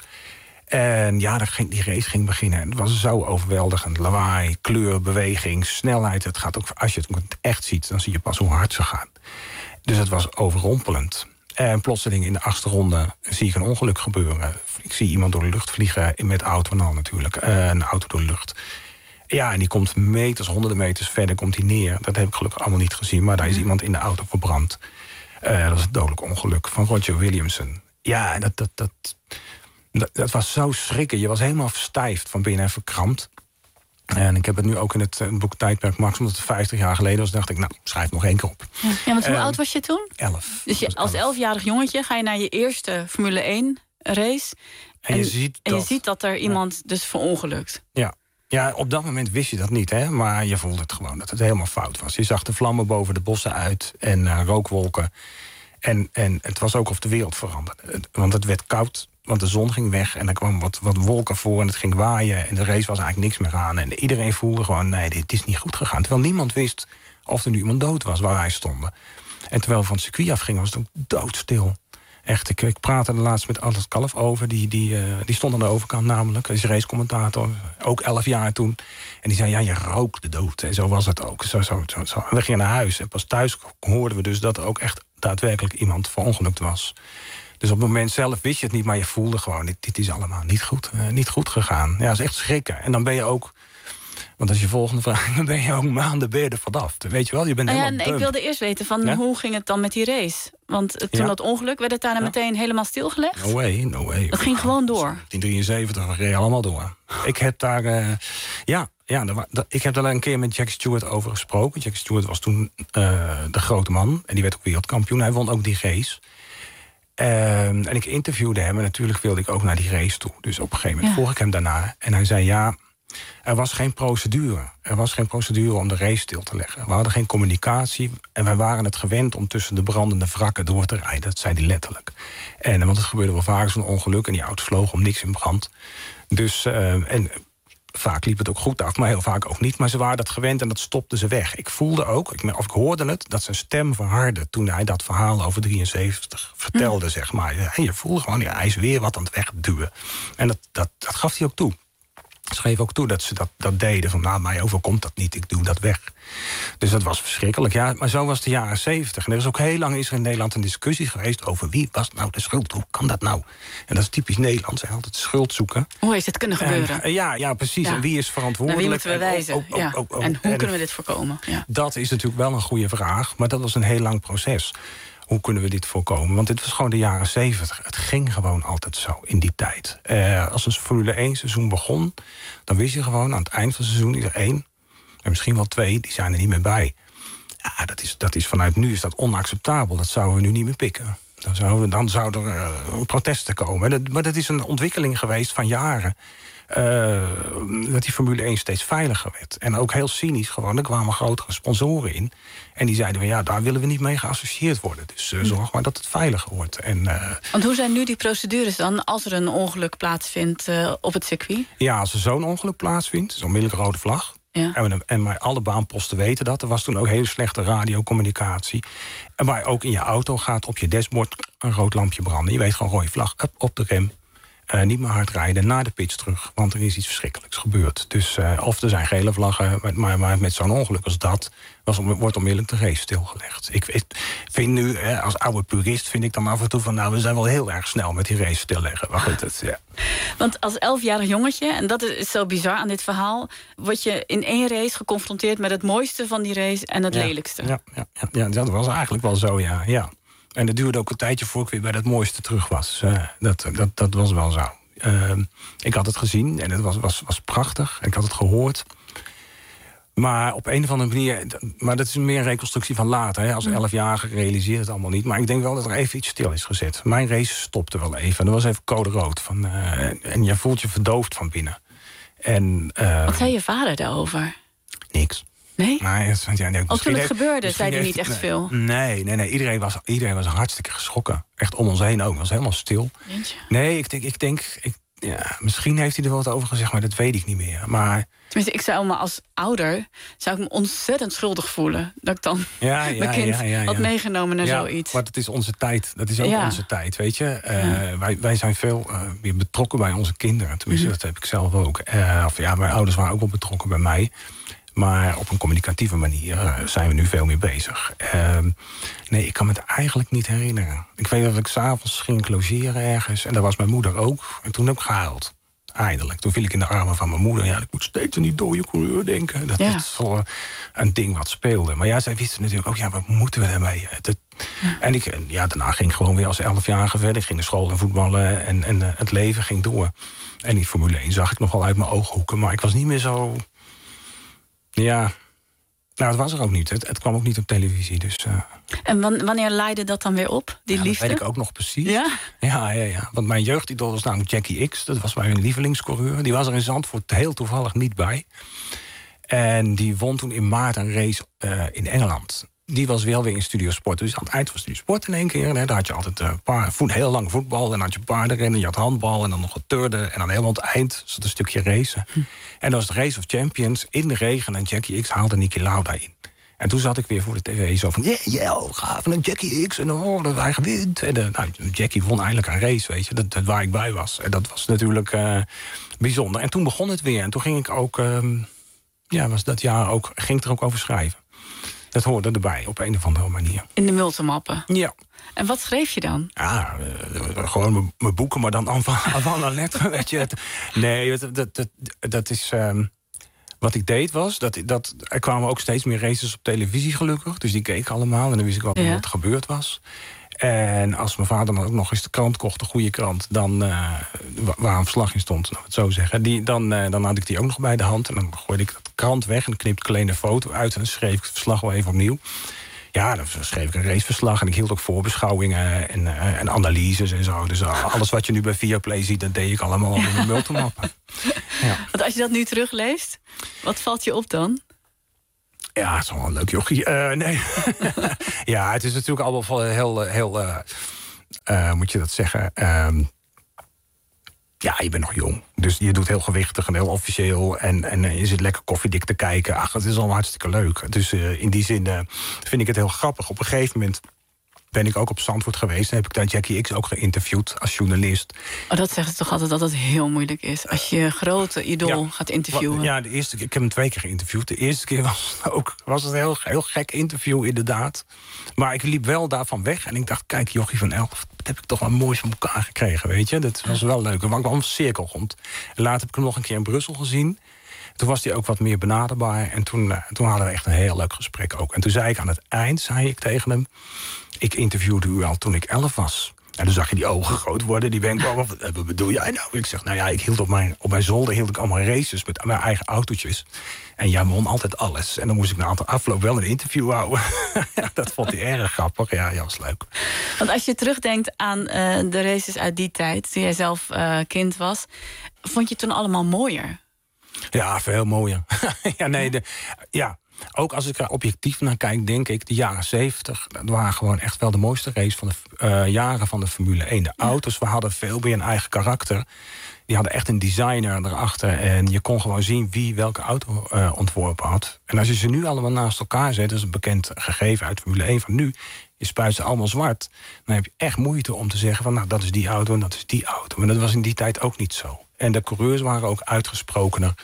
En ja, ging, die race ging beginnen. Het was zo overweldigend. Lawaai, kleur, beweging, snelheid. Het gaat ook, als je het echt ziet, dan zie je pas hoe hard ze gaan. Dus het was overrompelend. En plotseling in de achtste ronde zie ik een ongeluk gebeuren. Ik zie iemand door de lucht vliegen, met auto en al natuurlijk. Uh, een auto door de lucht. Ja, en die komt meters, honderden meters verder komt hij neer. Dat heb ik gelukkig allemaal niet gezien. Maar daar is iemand in de auto verbrand. Uh, dat is het dodelijk ongeluk van Roger Williamson. Ja, dat, dat, dat, dat, dat was zo schrikken. Je was helemaal verstijfd van binnen en verkrampt. En ik heb het nu ook in het uh, boek Tijdperk Max, omdat het vijftig jaar geleden was, dacht ik, nou, schrijf nog één keer op. Ja, ja want hoe uh, oud was je toen? Elf. Dus je, als elfjarig jongetje ga je naar je eerste Formule één race. En, en, je, ziet en dat, je ziet dat er iemand ja. dus verongelukt. Ja. Ja, op dat moment wist je dat niet, hè? Maar je voelde het gewoon, dat het helemaal fout was. Je zag de vlammen boven de bossen uit en uh, rookwolken. En, en het was ook of de wereld veranderde. Want het werd koud, want de zon ging weg en er kwam wat, wat wolken voor en het ging waaien. En de race was eigenlijk niks meer aan. En iedereen voelde gewoon, nee, dit is niet goed gegaan. Terwijl niemand wist of er nu iemand dood was waar wij stonden. En terwijl we van het circuit afgingen, was het ook doodstil. Echt, ik, ik praatte er laatst met Alles Kalf over. Die, die, uh, die stond aan de overkant namelijk. Hij is racecommentator, ook elf jaar toen. En die zei, ja, je rookt de dood. En zo was het ook. Zo, zo, zo, zo. En we gingen naar huis. En pas thuis hoorden we dus dat er ook echt daadwerkelijk iemand verongelukt was. Dus op het moment zelf wist je het niet, maar je voelde gewoon, dit, dit is allemaal niet goed, uh, niet goed gegaan. Ja, dat is echt schrikken. En dan ben je ook... Want als je volgende vraag, dan ben je ook maanden ben je er vanaf. Weet je wel, je bent ah, ja, helemaal nee, ik wilde eerst weten, van ja? hoe ging het dan met die race? Want toen ja? dat ongeluk, werd het daarna ja? meteen helemaal stilgelegd? No way, no way. Dat ging gewoon door? negentien drieënzeventig, we reden allemaal door. Ik heb daar, uh, ja, ja dat, dat, ik heb daar een keer met Jack Stewart over gesproken. Jack Stewart was toen uh, de grote man. En die werd ook wereldkampioen. Hij won ook die race. Uh, en ik interviewde hem en natuurlijk wilde ik ook naar die race toe. Dus op een gegeven moment ja. vroeg ik hem daarna. En hij zei, ja... Er was geen procedure. Er was geen procedure om de race stil te leggen. We hadden geen communicatie. En wij waren het gewend om tussen de brandende wrakken door te rijden. Dat zei hij letterlijk. En, want het gebeurde wel vaak zo'n ongeluk. En die auto's vlogen om niks in brand. Dus, uh, en Vaak liep het ook goed af, maar heel vaak ook niet. Maar ze waren dat gewend en dat stopte ze weg. Ik voelde ook, ik, of ik hoorde het, dat zijn stem verhardde... toen hij dat verhaal over drieënzeventig vertelde, mm. zeg maar. En je voelde gewoon, ja, hij is weer wat aan het wegduwen. En dat, dat, dat gaf hij ook toe. Ze schreef ook toe dat ze dat, dat deden. Van, nou, mij overkomt dat niet, ik doe dat weg. Dus dat was verschrikkelijk. Ja, maar zo was het de jaren zeventig. En er is ook heel lang is er in Nederland een discussie geweest... over wie was nou de schuld, hoe kan dat nou? En dat is typisch Nederlands, hè, altijd schuld zoeken. Hoe heeft het kunnen gebeuren? En, ja, ja, precies. Ja. En wie is verantwoordelijk? Nou, wie moeten we wijzen? En, oh, oh, oh, oh, ja. en hoe en, kunnen we dit voorkomen? Ja. Dat is natuurlijk wel een goede vraag, maar dat was een heel lang proces. Hoe kunnen we dit voorkomen? Want dit was gewoon de jaren zeventig. Het ging gewoon altijd zo in die tijd. Uh, als een Formule één seizoen begon... dan wist je gewoon aan het eind van het seizoen... is er één, en misschien wel twee, die zijn er niet meer bij. Ja, dat is, dat is vanuit nu is dat onacceptabel. Dat zouden we nu niet meer pikken. Dan zouden dan zou er uh, protesten komen. Dat, maar dat is een ontwikkeling geweest van jaren... Uh, dat die Formule één steeds veiliger werd. En ook heel cynisch gewoon, er kwamen grotere sponsoren in. En die zeiden van ja, daar willen we niet mee geassocieerd worden. Dus uh, zorg maar dat het veiliger wordt. En, uh, Want hoe zijn nu die procedures dan als er een ongeluk plaatsvindt uh, op het circuit? Ja, als er zo'n ongeluk plaatsvindt, is onmiddellijk rode vlag. Ja. En, en maar alle baanposten weten dat. Er was toen ook hele slechte radiocommunicatie. En waar ook in je auto gaat op je dashboard een rood lampje branden. Je weet gewoon rode vlag, up, op de rem. Uh, niet meer hard rijden, naar de pitch terug. Want er is iets verschrikkelijks gebeurd. Dus, uh, of er zijn gele vlaggen, maar, maar met zo'n ongeluk als dat... Was, wordt onmiddellijk de race stilgelegd. Ik, ik vind nu, hè, als oude purist, vind ik dan af en toe van... nou, we zijn wel heel erg snel met die race stilleggen. Maar goed, het, ja. Want als elfjarig jongetje, en dat is zo bizar aan dit verhaal... word je in één race geconfronteerd met het mooiste van die race... en het ja, lelijkste. Ja, ja, ja, ja, dat was eigenlijk wel zo, ja. ja. En het duurde ook een tijdje voor ik weer bij dat mooiste terug was. Uh, dat, dat, dat was wel zo. Uh, ik had het gezien en het was, was, was prachtig. Ik had het gehoord. Maar op een of andere manier... Maar dat is meer een reconstructie van later. Hè. Als elfjarige realiseert het allemaal niet. Maar ik denk wel dat er even iets stil is gezet. Mijn race stopte wel even. Er was even code rood. Van, uh, en je voelt je verdoofd van binnen. En, uh, Wat zei je vader daarover? Niks. Nee? Maar, ja, nee, Ook toen het heeft, gebeurde, zei hij niet echt nee, veel? Nee, nee, nee. Iedereen, was, iedereen was hartstikke geschrokken. Echt om ons heen ook. Het was helemaal stil. Jeetje. Nee, ik denk... Ik denk ik, ja, misschien heeft hij er wat over gezegd, maar dat weet ik niet meer. Maar... Tenminste, ik zou me als ouder zou ik me ontzettend schuldig voelen. Dat ik dan ja, ja, mijn kind ja, ja, ja. had meegenomen naar ja, zoiets. Maar dat is onze tijd. Dat is ook ja. onze tijd, weet je. Uh, ja. wij, wij zijn veel uh, weer betrokken bij onze kinderen. Tenminste, mm-hmm. dat heb ik zelf ook. Uh, of ja, mijn ouders waren ook wel betrokken bij mij. Maar op een communicatieve manier uh, zijn we nu veel meer bezig. Uh, nee, ik kan me het eigenlijk niet herinneren. Ik weet dat ik 's avonds ging logeren ergens. En daar was mijn moeder ook. En toen heb ik gehuild. Eindelijk. Toen viel ik in de armen van mijn moeder. Ja, ik moet steeds aan die dode coureur denken. Dat, ja. dat is wel een ding wat speelde. Maar ja, zij wisten natuurlijk ook, ja, wat moeten we daarmee? Dat, ja. En ik, ja, daarna ging ik gewoon weer als elfjarige verder. Ik ging naar school en voetballen en, en uh, het leven ging door. En die Formule één zag ik nog wel uit mijn ooghoeken. Maar ik was niet meer zo... Ja, nou, het was er ook niet. Het, het kwam ook niet op televisie, dus... Uh... En wanneer leidde dat dan weer op, die ja, liefde? Dat weet ik ook nog precies. Ja? Ja, ja, ja. Want mijn jeugdidool was namelijk Jackie X. Dat was mijn lievelingscoureur. Die was er in Zandvoort heel toevallig niet bij. En die won toen in maart een race uh, in Engeland. Die was wel weer in Studio Sport. Dus aan het eind van Studio Sport in één keer... Hè, daar had je altijd uh, paar, voet, heel lang voetbal... en dan had je paardenrennen, je had handbal... en dan nog het turnen en dan helemaal aan het eind zat een stukje racen. Hm. En dat was de Race of Champions in de regen... en Jackie X haalde Niki Lauda in. En toen zat ik weer voor de tv zo van... ja, yeah, yeah, gaaf, en Jackie X, en oh, dat hij gewint. En uh, nou, Jackie won eindelijk een race, weet je, dat, dat waar ik bij was. En dat was natuurlijk uh, bijzonder. En toen begon het weer. En toen ging ik ook... Um, ja, was dat jaar ook, ging ik er ook over schrijven. Dat hoorde erbij, op een of andere manier. In de multimappen? Ja. En wat schreef je dan? Ja, uh, gewoon mijn boeken, maar dan avant la lettre, weet je. Het, nee, dat, dat, dat, dat is... Um, wat ik deed was, dat, dat, er kwamen ook steeds meer races op televisie gelukkig. Dus die keek ik allemaal en dan wist ik wat, ja. wat er gebeurd was. En als mijn vader dan ook nog eens de krant kocht, de goede krant... dan uh, waar een verslag in stond, nou het zo zeggen... Die, dan, uh, dan had ik die ook nog bij de hand. En dan gooide ik de krant weg en dan knipte ik alleen een foto uit... en dan schreef ik het verslag wel even opnieuw. Ja, dan schreef ik een raceverslag en ik hield ook voorbeschouwingen... en, uh, en analyses en zo. Dus alles wat je nu bij Viaplay ziet, dat deed ik allemaal in de multimappen. Ja. Want als je dat nu terugleest, wat valt je op dan? Ja, het is wel een leuk jochie. Uh, nee. Ja, het is natuurlijk allemaal heel... heel uh, uh, moet je dat zeggen... Uh, Ja, je bent nog jong. Dus je doet heel gewichtig en heel officieel. En, en je zit lekker koffiedik te kijken. Ach, het is allemaal hartstikke leuk. Dus uh, in die zin uh, vind ik het heel grappig. Op een gegeven moment ben ik ook op Zandvoort geweest. Dan heb ik daar Jackie X ook geïnterviewd als journalist. Oh, dat zeggen ze toch altijd dat het heel moeilijk is. Als je grote idool ja, gaat interviewen. Ja, de eerste keer, ik heb hem twee keer geïnterviewd. De eerste keer was het ook was het een heel, heel gek interview, inderdaad. Maar ik liep wel daarvan weg. En ik dacht, kijk, Jochie van Elf, dat heb ik toch wel mooi van elkaar gekregen, weet je. Dat was wel leuk. Er was wel een cirkel rond. En later heb ik hem nog een keer in Brussel gezien. Toen was hij ook wat meer benaderbaar. En toen, uh, toen hadden we echt een heel leuk gesprek ook. En toen zei ik aan het eind, zei ik tegen hem, ik interviewde u al toen ik elf was. En toen zag je die ogen groot worden, die wenkbrauwen. Wat bedoel jij nou? Ik zeg, nou ja, ik hield op mijn, op mijn zolder hield ik allemaal races met mijn eigen autootjes. En jij won altijd alles. En dan moest ik na de afloop wel een interview houden. Dat vond hij erg grappig. Ja, ja, was leuk. Want als je terugdenkt aan uh, de races uit die tijd, toen jij zelf uh, kind was, vond je het toen allemaal mooier? Ja, veel mooier. ja, nee, de, ja. Ook als ik er objectief naar kijk, denk ik, de jaren zeventig... dat waren gewoon echt wel de mooiste race van de uh, jaren van de Formule één. De auto's, we hadden veel meer een eigen karakter. Die hadden echt een designer erachter. En je kon gewoon zien wie welke auto uh, ontworpen had. En als je ze nu allemaal naast elkaar zet, dat is een bekend gegeven uit Formule één van nu, je spuit ze allemaal zwart, dan heb je echt moeite om te zeggen van, nou, dat is die auto en dat is die auto. Maar dat was in die tijd ook niet zo. En de coureurs waren ook uitgesprokener.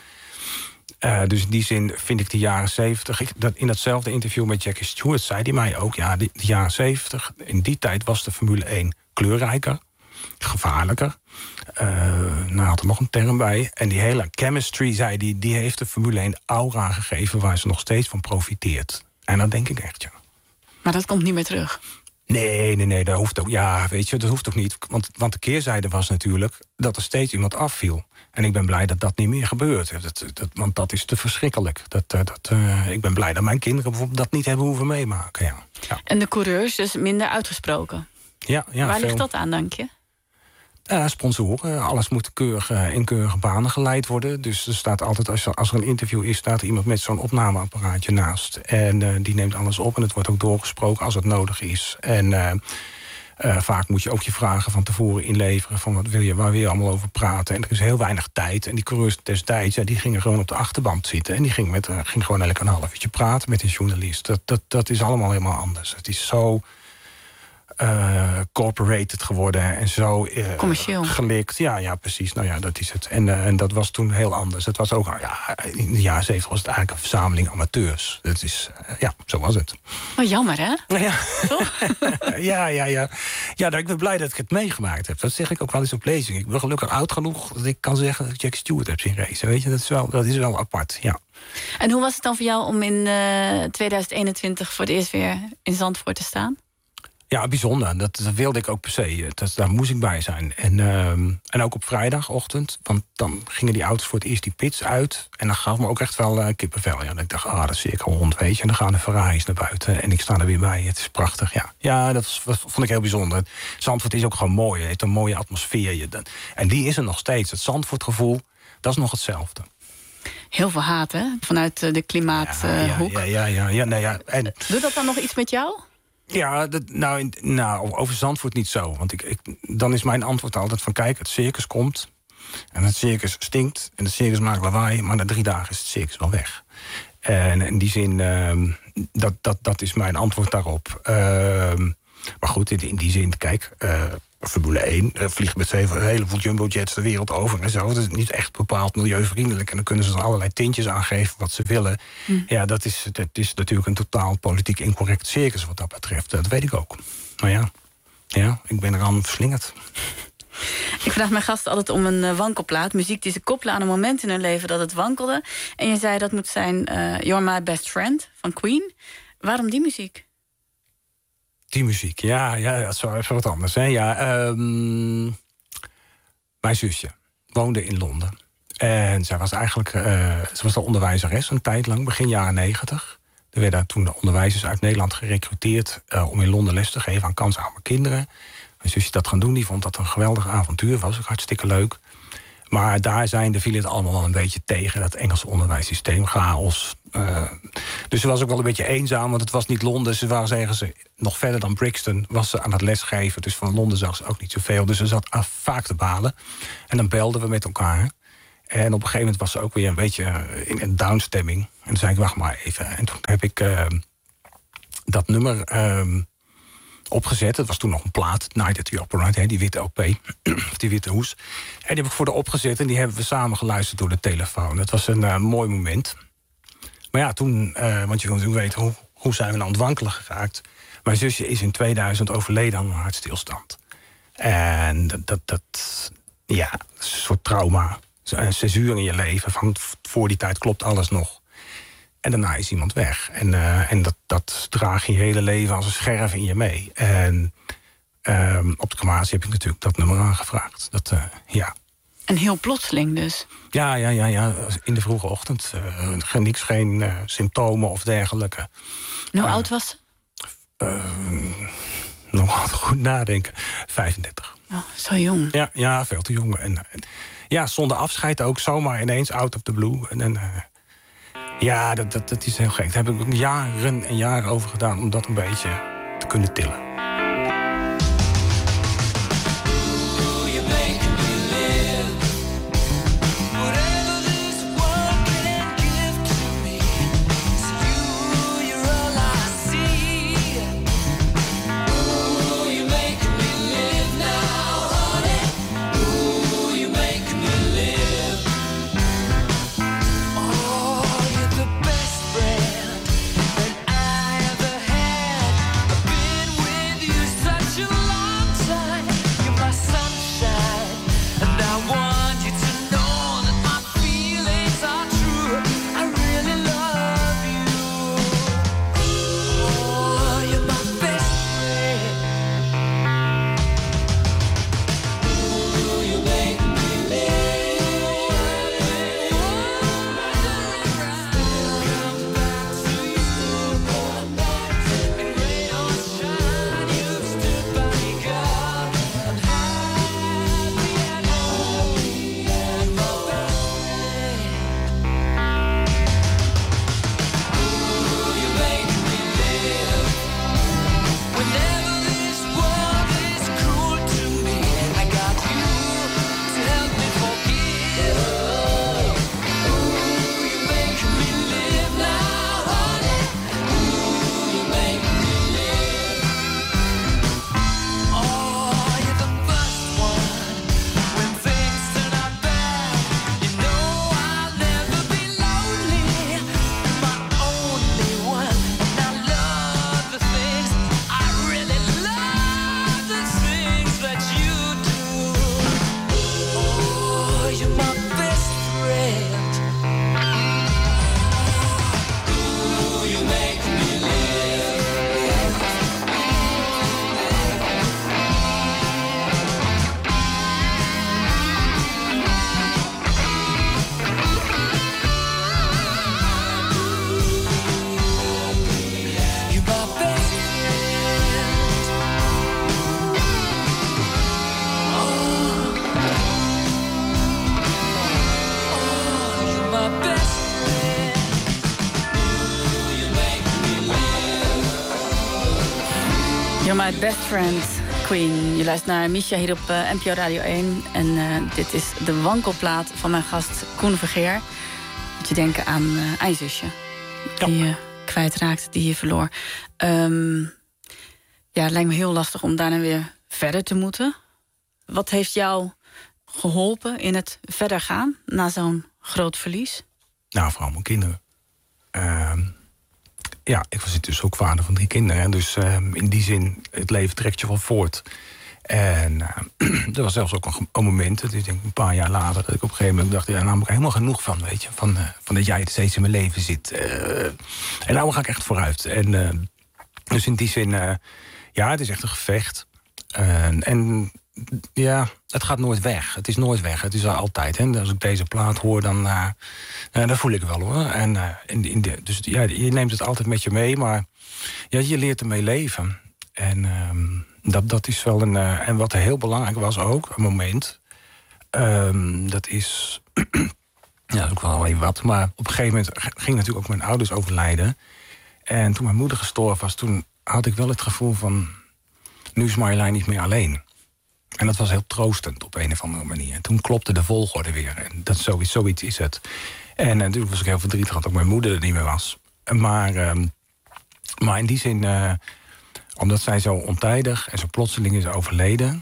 Uh, dus in die zin vind ik de jaren zeventig... Dat in datzelfde interview met Jackie Stewart zei hij mij ook, ja, de, de jaren zeventig, in die tijd was de Formule één kleurrijker, gevaarlijker. Uh, nou had er nog een term bij. En die hele chemistry, zei die, die heeft de Formule één aura gegeven waar ze nog steeds van profiteert. En dat denk ik echt, ja. Maar dat komt niet meer terug? Nee, nee, nee, dat hoeft ook. Ja, weet je, dat hoeft ook niet. Want, want de keerzijde was natuurlijk dat er steeds iemand afviel. En ik ben blij dat dat niet meer gebeurt. Dat, dat, want dat is te verschrikkelijk. Dat, dat, uh, ik ben blij dat mijn kinderen bijvoorbeeld dat niet hebben hoeven meemaken. Ja. Ja. En de coureurs dus minder uitgesproken? Ja, ja, waar veel. ligt dat aan, denk je? Uh, sponsoren. Alles moet keurig uh, in keurige banen geleid worden. Dus er staat altijd, als er, als er een interview is, staat er iemand met zo'n opnameapparaatje naast. En uh, die neemt alles op en het wordt ook doorgesproken als het nodig is. En uh, uh, vaak moet je ook je vragen van tevoren inleveren van wat wil je, waar wil je allemaal over praten. En er is heel weinig tijd. En die coureurs destijds, ja, die gingen gewoon op de achterband zitten. En die gingen, met, uh, ging gewoon eigenlijk een half uurtje praten met een journalist. Dat, dat, dat is allemaal helemaal anders. Het is zo Uh, corporated geworden en zo uh, commercieel gelikt. Ja, ja, precies. Nou ja, dat is het. En, uh, en dat was toen heel anders. Het was ook, ja, in de jaren zeventig was het eigenlijk een verzameling amateurs. Dat is, uh, ja, zo was het. Wat jammer, hè? Ja. ja, ja, ja. Ja, ik ben blij dat ik het meegemaakt heb. Dat zeg ik ook wel eens op lezing. Ik ben gelukkig oud genoeg dat ik kan zeggen dat ik Jack Stewart heb zien racen. Weet je, dat is wel, dat is wel apart, ja. En hoe was het dan voor jou om in uh, tweeduizend eenentwintig voor het eerst weer in Zandvoort te staan? Ja, bijzonder. Dat, dat wilde ik ook per se. Dat, daar moest ik bij zijn. En, uh, en ook op vrijdagochtend. Want dan gingen die auto's voor het eerst die pits uit. En dan gaf me ook echt wel uh, kippenvel. Ja. Ik dacht, ah, dat is cirkel rond, weet je. En dan gaan de Ferraris naar buiten. En ik sta er weer bij. Het is prachtig, ja. Ja, dat, was, dat vond ik heel bijzonder. Zandvoort is ook gewoon mooi. Het heeft een mooie atmosfeer. En die is er nog steeds. Het Zandvoortgevoel, dat is nog hetzelfde. Heel veel haat, hè? Vanuit de klimaathoek. Ja, ja, ja, ja, ja, ja, nee, ja. En doet dat dan nog iets met jou? Ja, dat, nou, nou, over Zandvoort niet zo. Want ik, ik, dan is mijn antwoord altijd van, kijk, het circus komt. En het circus stinkt. En het circus maakt lawaai. Maar na drie dagen is het circus wel weg. En in die zin, uh, dat, dat, dat is mijn antwoord daarop. Uh, maar goed, in, in die zin, kijk, uh, Formule één uh, vliegt met een heleboel jumbojets de wereld over en zo. Dat is niet echt bepaald milieuvriendelijk. En dan kunnen ze er allerlei tintjes aangeven wat ze willen. Mm. Ja, dat is, dat is natuurlijk een totaal politiek incorrect circus wat dat betreft. Dat weet ik ook. Maar ja, ja ik ben eraan verslingerd. Ik vraag mijn gasten altijd om een uh, wankelplaat. Muziek die ze koppelen aan een moment in hun leven dat het wankelde. En je zei dat moet zijn uh, You're My Best Friend van Queen. Waarom die muziek? Die muziek, ja, ja, dat is wel even wat anders. Hè? Ja, um, mijn zusje woonde in Londen. En zij was eigenlijk uh, ze was de onderwijzeres een tijd lang, begin jaren negentig. Er werden toen de onderwijzers uit Nederland gerecruiteerd uh, om in Londen les te geven aan kansarme kinderen. Mijn zusje dat gaan doen, die vond dat een geweldig avontuur, was ook hartstikke leuk. Maar daar zijn de viel het allemaal wel een beetje tegen. Dat Engelse onderwijssysteem, chaos. Uh, dus ze was ook wel een beetje eenzaam, want het was niet Londen. Ze waren, zeggen ze, nog verder dan Brixton was ze aan het lesgeven. Dus van Londen zag ze ook niet zoveel. Dus ze zat af, vaak te balen. En dan belden we met elkaar. En op een gegeven moment was ze ook weer een beetje in een downstemming. En toen zei ik, wacht maar even. En toen heb ik uh, dat nummer uh, opgezet. Het was toen nog een plaat, Night at the Opera, hè, die witte O P, of die witte hoes. En die heb ik voor de opgezet en die hebben we samen geluisterd door de telefoon. Het was een uh, mooi moment. Maar ja, toen, uh, want je wil natuurlijk weten, hoe, hoe zijn we nou ontwankelen geraakt? Mijn zusje is in tweeduizend overleden aan een hartstilstand. En dat, dat, dat ja, dat is een soort trauma. Een césuur in je leven, van voor die tijd klopt alles nog. En daarna is iemand weg. En, uh, en dat, dat draag je je hele leven als een scherf in je mee. En uh, op de crematie heb ik natuurlijk dat nummer aangevraagd. Dat, uh, ja. En heel plotseling dus? Ja, ja, ja, ja. In de vroege ochtend. Uh, niks, geen uh, symptomen of dergelijke. En hoe uh, oud was ze? Uh, nog goed nadenken. vijfendertig. Oh, zo jong. Ja, ja, veel te jong. En, en ja, zonder afscheid ook zomaar ineens out of the blue. En, en uh, ja, dat, dat, dat is heel gek. Daar heb ik ook jaren en jaren over gedaan om dat een beetje te kunnen tillen. My Best Friend, Queen. Je luistert naar Misha hier op uh, N P O Radio één. En uh, dit is de wankelplaat van mijn gast Koen Vergeer. Moet je denken aan, uh, aan je zusje. Ja. Die je kwijtraakt, die je verloor. Um, ja, het lijkt me heel lastig om daarna weer verder te moeten. Wat heeft jou geholpen in het verder gaan na zo'n groot verlies? Nou, vooral mijn kinderen. Uh, ja, ik was dus ook vader van drie kinderen. Hè, dus uh, in die zin, het leven trekt je wel voort. En uh, er was zelfs ook een, een moment, ik denk een paar jaar later, dat ik op een gegeven moment dacht, ja, nou heb ik er helemaal genoeg van, weet je. Van, uh, van dat jij steeds in mijn leven zit. Uh, en nou ga ik echt vooruit. En uh, dus in die zin, uh, ja, het is echt een gevecht. Uh, en ja, het gaat nooit weg. Het is nooit weg. Het is er altijd. Hè. Als ik deze plaat hoor, dan, uh, uh, dan voel ik het wel, hoor. En, uh, in, in de, dus ja, je neemt het altijd met je mee, maar ja, je leert ermee leven. En uh, dat, dat is wel een... Uh, en wat heel belangrijk was ook, een moment... Um, dat is... ja, dat is ook wel even wat. Maar op een gegeven moment ging natuurlijk ook mijn ouders overlijden. En toen mijn moeder gestorven was, toen had ik wel het gevoel van... nu is Marjolein niet meer alleen. En dat was heel troostend op een of andere manier. En toen klopte de volgorde weer. En dat zoiets, zoiets is het. En natuurlijk was ik heel verdrietig dat ook mijn moeder er niet meer was. Maar, um, maar in die zin, uh, omdat zij zo ontijdig en zo plotseling is overleden...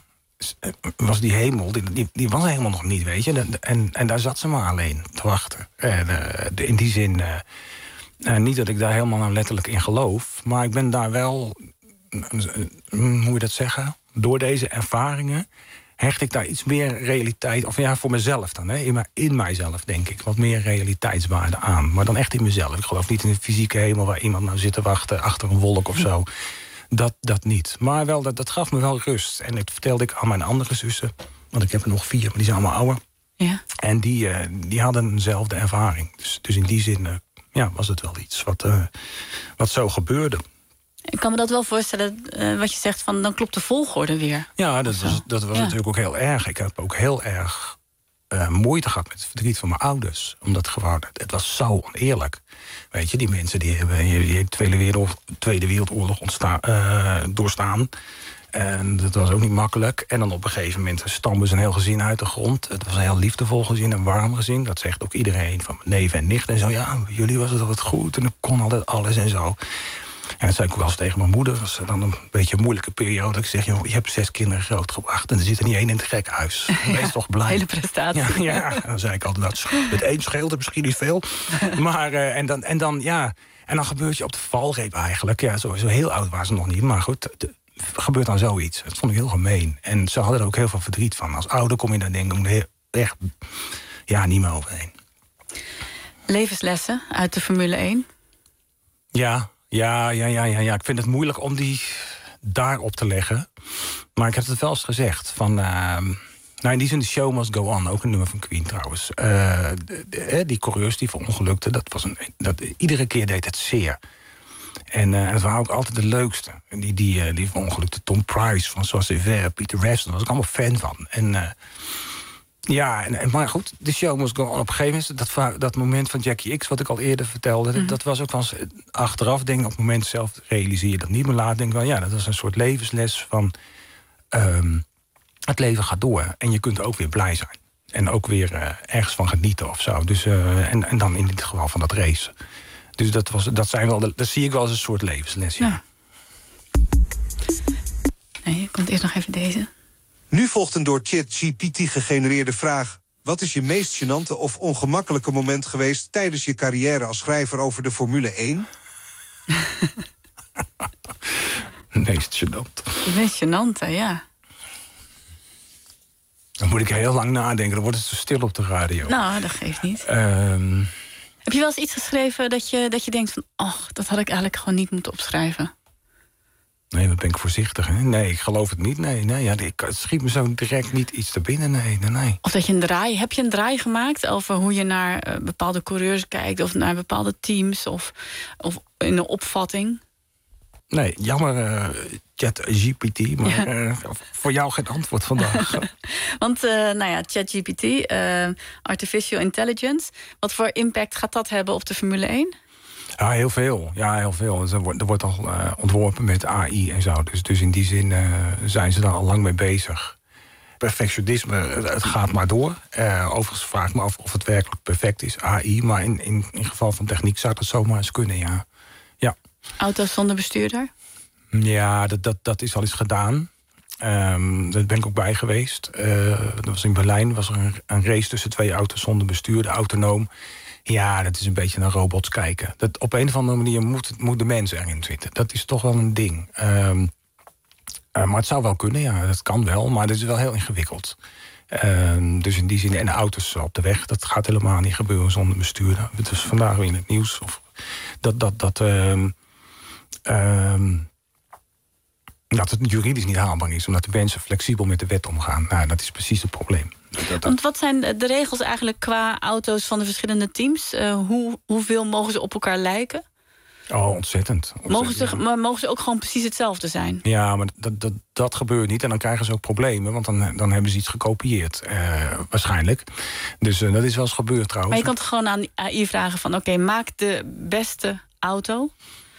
was die hemel, die, die, die was helemaal nog niet, weet je. En, en, en daar zat ze maar alleen te wachten. En uh, in die zin, uh, uh, niet dat ik daar helemaal nou letterlijk in geloof... maar ik ben daar wel, uh, hoe moet je dat zeggen... door deze ervaringen hecht ik daar iets meer realiteit... of ja, voor mezelf dan, hè, in, mij, in mijzelf denk ik... wat meer realiteitswaarde aan. Maar dan echt in mezelf. Ik geloof niet in de fysieke hemel... waar iemand nou zit te wachten achter een wolk of zo. Dat, dat niet. Maar wel, dat, dat gaf me wel rust. En dat vertelde ik aan mijn andere zussen. Want ik heb er nog vier, maar die zijn allemaal ouder. Ja. En die, uh, die hadden eenzelfde ervaring. Dus, dus in die zin uh, ja, was het wel iets wat, uh, wat zo gebeurde. Ik kan me dat wel voorstellen, uh, wat je zegt, van dan klopt de volgorde weer. Ja, dat was, dat was ja. natuurlijk ook heel erg. Ik heb ook heel erg uh, moeite gehad met het verdriet van mijn ouders. Omdat gewoon, het was zo oneerlijk. Weet je, die mensen die hebben de Tweede, Wereld, Tweede Wereldoorlog ontstaan, uh, doorstaan. En dat was ook niet makkelijk. En dan op een gegeven moment stammen ze een heel gezin uit de grond. Het was een heel liefdevol gezin, een warm gezin. Dat zegt ook iedereen van mijn neven en nichten en zo. Ja, bij jullie was het altijd goed en ik kon altijd alles en zo. En dat zei ik ook wel eens tegen mijn moeder. Dat was dan een beetje een moeilijke periode. Ik zeg, joh, je hebt zes kinderen grootgebracht... en er zit er niet één in het gekhuis. Wees ja, toch blij. Hele prestatie. Ja, ja. En dan zei ik altijd, nou, het één scheelt er misschien niet veel. Maar, uh, en, dan, en dan, ja... En dan gebeurt je op de valreep eigenlijk. Ja, zo, zo heel oud waren ze nog niet. Maar goed, er gebeurt dan zoiets. Dat vond ik heel gemeen. En ze hadden er ook heel veel verdriet van. Als ouder kom je daar denk ik echt ja, niet meer overheen. Levenslessen uit de Formule één? Ja... Ja, ja, ja, ja, ja, ik vind het moeilijk om die daarop te leggen. Maar ik heb het wel eens gezegd. Van, uh, nou, in die zin, de show must go on. Ook een nummer van Queen trouwens. Uh, de, de, die coureurs die verongelukten, dat was een, dat, iedere keer deed het zeer. En uh, het waren ook altijd de leukste. Die, die, uh, die verongelukte Tom Price van Soissevert, Peter Revs, daar was ik allemaal fan van. En... Uh, Ja, en, maar goed, de show moest go on. Op een gegeven moment, dat, dat moment van Jackie X... wat ik al eerder vertelde, mm-hmm. dat was ook wel eens achteraf... denk op het moment zelf realiseer je dat niet meer laat. Denk wel, ja, dat was een soort levensles van... Um, het leven gaat door en je kunt ook weer blij zijn. En ook weer uh, ergens van genieten of zo. Dus, uh, en, en dan in dit geval van dat race. Dus dat, was, dat, zijn wel de, dat zie ik wel als een soort levensles, ja. ja. Nee, komt eerst nog even deze... Nu volgt een door ChatGPT gegenereerde vraag. Wat is je meest gênante of ongemakkelijke moment geweest... tijdens je carrière als schrijver over de Formule één? Meest gênant. De meest gênante, ja. Dan moet ik heel lang nadenken, dan wordt het zo stil op de radio. Nou, dat geeft niet. Um... Heb je wel eens iets geschreven dat je, dat je denkt van... ach, dat had ik eigenlijk gewoon niet moeten opschrijven? Nee, wat ben ik voorzichtig. Hè? Nee, ik geloof het niet. Nee, nee, ja, ik, het schiet me zo direct niet iets te binnen. Nee, nee, nee. Of dat je een draai... Heb je een draai gemaakt over hoe je naar uh, bepaalde coureurs kijkt... of naar bepaalde teams, of, of in een opvatting? Nee, jammer, uh, ChatGPT, maar ja. uh, voor jou geen antwoord vandaag. Want, uh, nou ja, ChatGPT, uh, Artificial Intelligence... wat voor impact gaat dat hebben op de Formule één? Ja, heel veel. Ja, heel veel. Er wordt, er wordt al uh, ontworpen met A I en zo. Dus, dus in die zin uh, zijn ze daar al lang mee bezig. Perfectionisme, het gaat maar door. Uh, overigens vraag ik me af of het werkelijk perfect is, A I. Maar in, in, in geval van techniek zou dat zomaar eens kunnen, ja. ja. Auto's zonder bestuurder? Ja, dat, dat, dat is al eens gedaan. Um, daar ben ik ook bij geweest. Uh, dat was in Berlijn. Was er een, een race tussen twee auto's zonder bestuurder, autonoom. Ja, dat is een beetje naar robots kijken. Dat op een of andere manier moet, moet de mens erin zitten. Dat is toch wel een ding. Um, uh, maar het zou wel kunnen, ja, dat kan wel. Maar dat is wel heel ingewikkeld. Um, dus in die zin, en de auto's op de weg... dat gaat helemaal niet gebeuren zonder bestuurder. Het is vandaag weer in het nieuws. Of dat dat, dat, um, um, dat het juridisch niet haalbaar is... omdat de mensen flexibel met de wet omgaan. Nou, dat is precies het probleem. Dat, dat... Want wat zijn de regels eigenlijk qua auto's van de verschillende teams? Uh, hoe, hoeveel mogen ze op elkaar lijken? Oh, ontzettend. ontzettend Mogen ze, maar mogen ze ook gewoon precies hetzelfde zijn? Ja, maar dat, dat, dat gebeurt niet. En dan krijgen ze ook problemen, want dan, dan hebben ze iets gekopieerd. Uh, waarschijnlijk. Dus uh, dat is wel eens gebeurd trouwens. Maar je kan toch gewoon aan A I vragen van... oké, okay, maak de beste auto...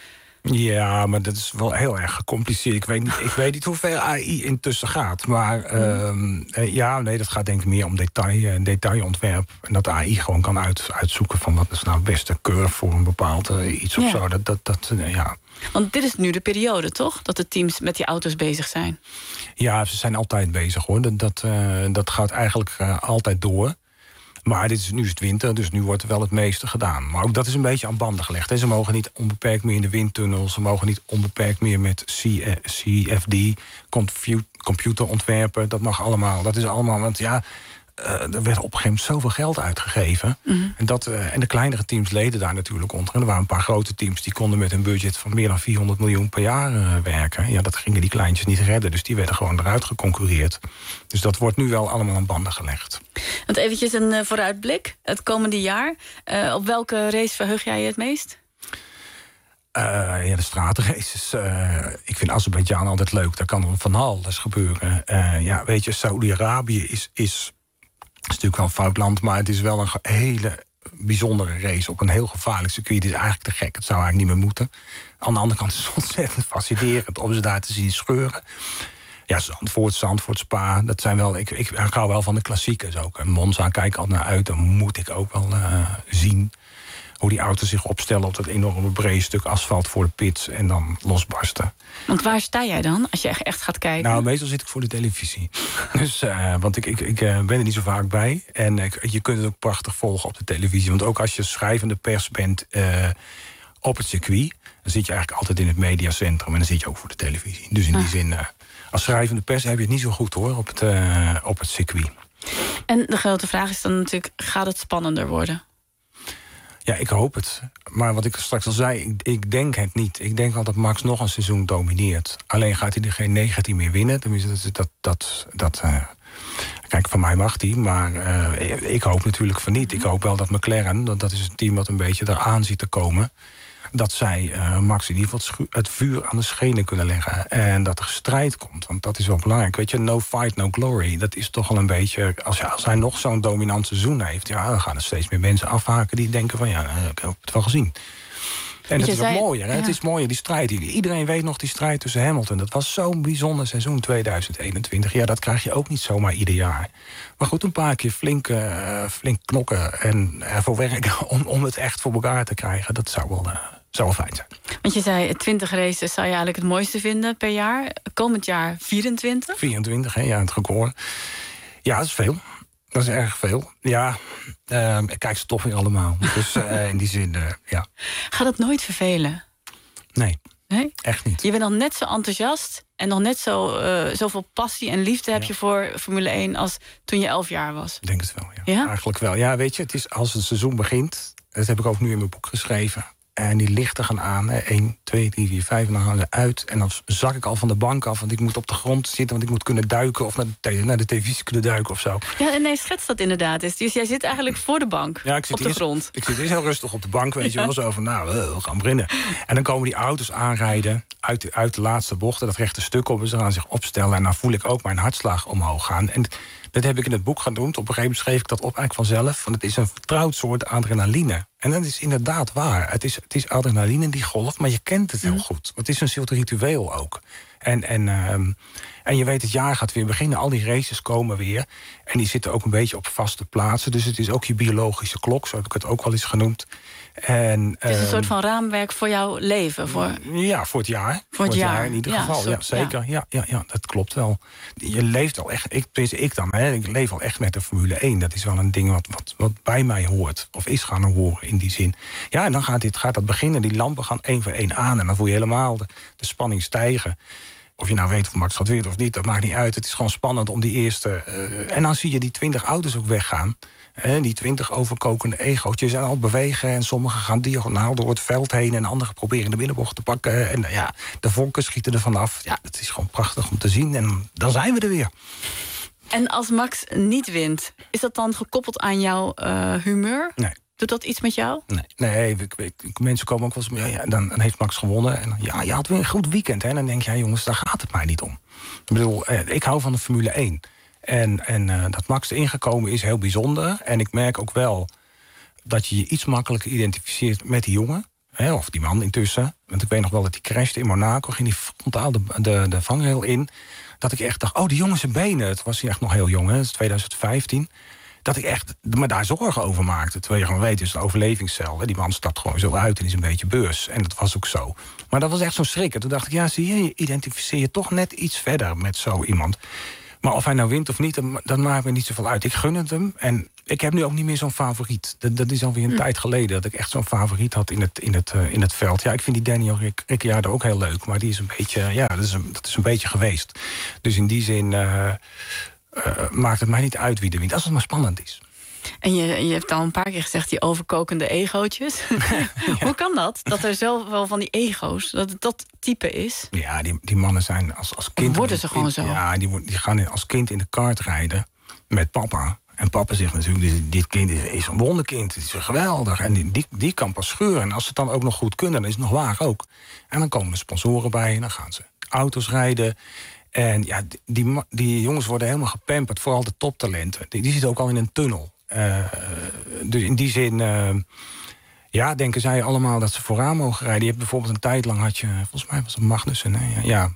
Ja, maar dat is wel heel erg gecompliceerd. Ik weet niet, ik weet niet hoe ver A I intussen gaat. Maar uh, ja, nee, dat gaat denk ik meer om detail, detailontwerp. En dat A I gewoon kan uit, uitzoeken van wat is nou het beste curve voor een bepaald uh, iets of ja. zo. Dat, dat, dat, uh, ja. Want dit is nu de periode, toch? Dat de teams met die auto's bezig zijn. Ja, ze zijn altijd bezig, hoor. Dat, dat, uh, dat gaat eigenlijk uh, altijd door. Maar dit is, nu is het winter, dus nu wordt er wel het meeste gedaan. Maar ook dat is een beetje aan banden gelegd. Hè. Ze mogen niet onbeperkt meer in de windtunnels. Ze mogen niet onbeperkt meer met C F D, computerontwerpen. Dat mag allemaal. Dat is allemaal, want ja... Uh, er werd op een gegeven moment zoveel geld uitgegeven. Mm-hmm. En, dat, uh, en de kleinere teams leden daar natuurlijk onder. En er waren een paar grote teams die konden met een budget van meer dan vierhonderd miljoen per jaar uh, werken. Ja, dat gingen die kleintjes niet redden. Dus die werden gewoon eruit geconcurreerd. Dus dat wordt nu wel allemaal aan banden gelegd. Want eventjes een uh, vooruitblik. Het komende jaar. Uh, op welke race verheug jij je het meest? Uh, ja, de straatraces. Uh, ik vind Azerbeidzjan altijd leuk. Daar kan van alles gebeuren. Uh, ja, weet je, Saudi-Arabië is... is Het is natuurlijk wel een fout land, maar het is wel een hele bijzondere race op een heel gevaarlijk circuit. Het is eigenlijk te gek, het zou eigenlijk niet meer moeten. Aan de andere kant is het ontzettend fascinerend om ze daar te zien scheuren. Ja, Zandvoort, Zandvoort, Spa, dat zijn wel... Ik, ik, ik hou wel van de klassiekers ook. En Monza kijk ik altijd naar uit, dan moet ik ook wel uh, zien... hoe die auto's zich opstellen op dat enorme brede stuk asfalt voor de pits... en dan losbarsten. Want waar sta jij dan, als je echt, echt gaat kijken? Nou, meestal zit ik voor de televisie. Dus, uh, want ik, ik, ik uh, ben er niet zo vaak bij. En uh, je kunt het ook prachtig volgen op de televisie. Want ook als je schrijvende pers bent uh, op het circuit... dan zit je eigenlijk altijd in het mediacentrum... en dan zit je ook voor de televisie. Dus in ah. die zin, uh, als schrijvende pers heb je het niet zo goed, hoor, op het, uh, op het circuit. En de grote vraag is dan natuurlijk, gaat het spannender worden? Ja, ik hoop het. Maar wat ik straks al zei, ik, ik denk het niet. Ik denk al dat Max nog een seizoen domineert. Alleen gaat hij er geen negentien meer winnen. Tenminste, dat... dat, dat, dat uh, kijk, van mij mag hij, maar uh, ik hoop natuurlijk van niet. Ik hoop wel dat McLaren, dat, dat is een team wat een beetje eraan ziet te komen... dat zij uh, Max in ieder geval het, het vuur aan de schenen kunnen leggen. En dat er strijd komt, want dat is wel belangrijk. Weet je, no fight, no glory. Dat is toch al een beetje... Als, ja, als hij nog zo'n dominant seizoen heeft... ja, dan gaan er steeds meer mensen afhaken die denken van... ja, ik heb het wel gezien. En het is zei, ook mooier, hè? Ja. Het is mooier, die strijd. Iedereen weet nog die strijd tussen Hamilton. Dat was zo'n bijzonder seizoen tweeduizend eenentwintig. Ja, dat krijg je ook niet zomaar ieder jaar. Maar goed, een paar keer flink, uh, flink knokken en ervoor werken... Om, om het echt voor elkaar te krijgen, dat zou wel... Uh, zou wel fijn zijn. Want je zei, twintig races zou je eigenlijk het mooiste vinden per jaar. Komend jaar vierentwintig? vierentwintig, hè, ja, het record. Ja, dat is veel. Dat is erg veel. Ja, uh, ik kijk ze toch weer allemaal. Dus uh, in die zin, uh, ja. Gaat het nooit vervelen? Nee, nee, echt niet. Je bent nog net zo enthousiast... en nog net zo, uh, zoveel passie en liefde heb ja. je voor Formule één... als toen je elf jaar was. Ik denk het wel, ja. ja. Eigenlijk wel. Ja, weet je, het is als het seizoen begint... dat heb ik ook nu in mijn boek geschreven... En die lichten gaan aan. één, twee, drie, vier, vijf. En dan gaan ze uit. En dan zak ik al van de bank af. Want ik moet op de grond zitten. Want ik moet kunnen duiken. Of naar de, naar de televisie kunnen duiken of zo. Ja, en nee, schets dat inderdaad. Dus jij zit eigenlijk voor de bank. Ja, ik zit op de eerst, grond. Ik zit eerst heel rustig op de bank. Weet je wel zo van, nou, we gaan beginnen. En dan komen die auto's aanrijden. Uit de, uit de laatste bochten. Dat rechte stuk op. En ze gaan zich opstellen. En dan voel ik ook mijn hartslag omhoog gaan. En dat heb ik in het boek genoemd. Op een gegeven moment schreef ik dat op eigenlijk vanzelf. Want het is een vertrouwd soort adrenaline. En dat is inderdaad waar. Het is, het is adrenaline die golft, maar je kent het heel mm. goed. Het is een soort ritueel ook. En, en, um, en je weet, het jaar gaat weer beginnen. Al die races komen weer. En die zitten ook een beetje op vaste plaatsen. Dus het is ook je biologische klok, zo heb ik het ook wel eens genoemd. En, het is een um, soort van raamwerk voor jouw leven? Voor... Ja, voor het jaar. Voor, voor het, het jaar. jaar in ieder ja, geval, soort, ja, zeker. Ja. Ja, ja, ja, dat klopt wel. Je leeft al echt, ik, ik dan, hè, ik leef al echt met de Formule één. Dat is wel een ding wat, wat, wat bij mij hoort. Of is gaan horen in die zin. Ja, en dan gaat, dit, gaat dat beginnen. Die lampen gaan één voor één aan. En dan voel je helemaal de, de spanning stijgen. Of je nou weet of Max gaat winnen of niet, dat maakt niet uit. Het is gewoon spannend om die eerste... Uh, en dan zie je die twintig auto's ook weggaan. Hè, die twintig overkokende egootjes zijn al bewegen... en sommigen gaan diagonaal door het veld heen... en anderen proberen de binnenbocht te pakken. En ja, de vonken schieten er vanaf. Ja, het is gewoon prachtig om te zien. En dan zijn we er weer. En als Max niet wint, is dat dan gekoppeld aan jouw uh, humeur? Nee. Doet dat iets met jou? Nee, nee ik, ik, mensen komen ook wel eens... Ja, ja, dan, dan heeft Max gewonnen. En dan, ja, je had weer een goed weekend. Hè? En dan denk je, ja, jongens, daar gaat het mij niet om. Ik bedoel, ik hou van de Formule één. En, en uh, dat Max erin gekomen is heel bijzonder. En ik merk ook wel dat je je iets makkelijker identificeert met die jongen. Hè, of die man intussen. Want ik weet nog wel dat hij crashte in Monaco. Ging hij frontaal de, de, de vangrail in. Dat ik echt dacht, oh, die jongen zijn benen. Het was hij echt nog heel jong, hè? Dat is twintig vijftien. Dat ik echt me daar zorgen over maakte. Terwijl je gewoon weet, het is een overlevingscel. Hè? Die man stapt gewoon zo uit en is een beetje beurs. En dat was ook zo. Maar dat was echt zo'n schrik. En toen dacht ik, ja, zie je, je identificeer je toch net iets verder met zo iemand. Maar of hij nou wint of niet, dat maakt me niet zoveel uit. Ik gun het hem. En ik heb nu ook niet meer zo'n favoriet. Dat, dat is alweer een hm. tijd geleden dat ik echt zo'n favoriet had in het, in, het, uh, in het veld. Ja, ik vind die Daniel Ricciardo ook heel leuk. Maar die is een beetje, ja, dat is een, dat is een beetje geweest. Dus in die zin uh, uh, maakt het mij niet uit wie er wint. Als het maar spannend is. En je, je hebt al een paar keer gezegd, die overkokende egootjes. Ja. Hoe kan dat? Dat er zoveel van die ego's, dat het dat type is? Ja, die, die mannen zijn als, als kind... Of worden ze gewoon zo? Ja, die, die gaan als kind in de kart rijden met papa. En papa zegt natuurlijk, dit, dit kind is, is een wonderkind. Het is geweldig. En die, die, die kan pas scheuren. En als ze het dan ook nog goed kunnen, dan is het nog waar ook. En dan komen er sponsoren bij en dan gaan ze auto's rijden. En ja, die, die, die jongens worden helemaal gepamperd. Vooral de toptalenten. Die, die zitten ook al in een tunnel. Uh, dus in die zin, uh, ja, denken zij allemaal dat ze vooraan mogen rijden. Je hebt bijvoorbeeld een tijd lang had je, volgens mij was het Magnussen, hè? Ja,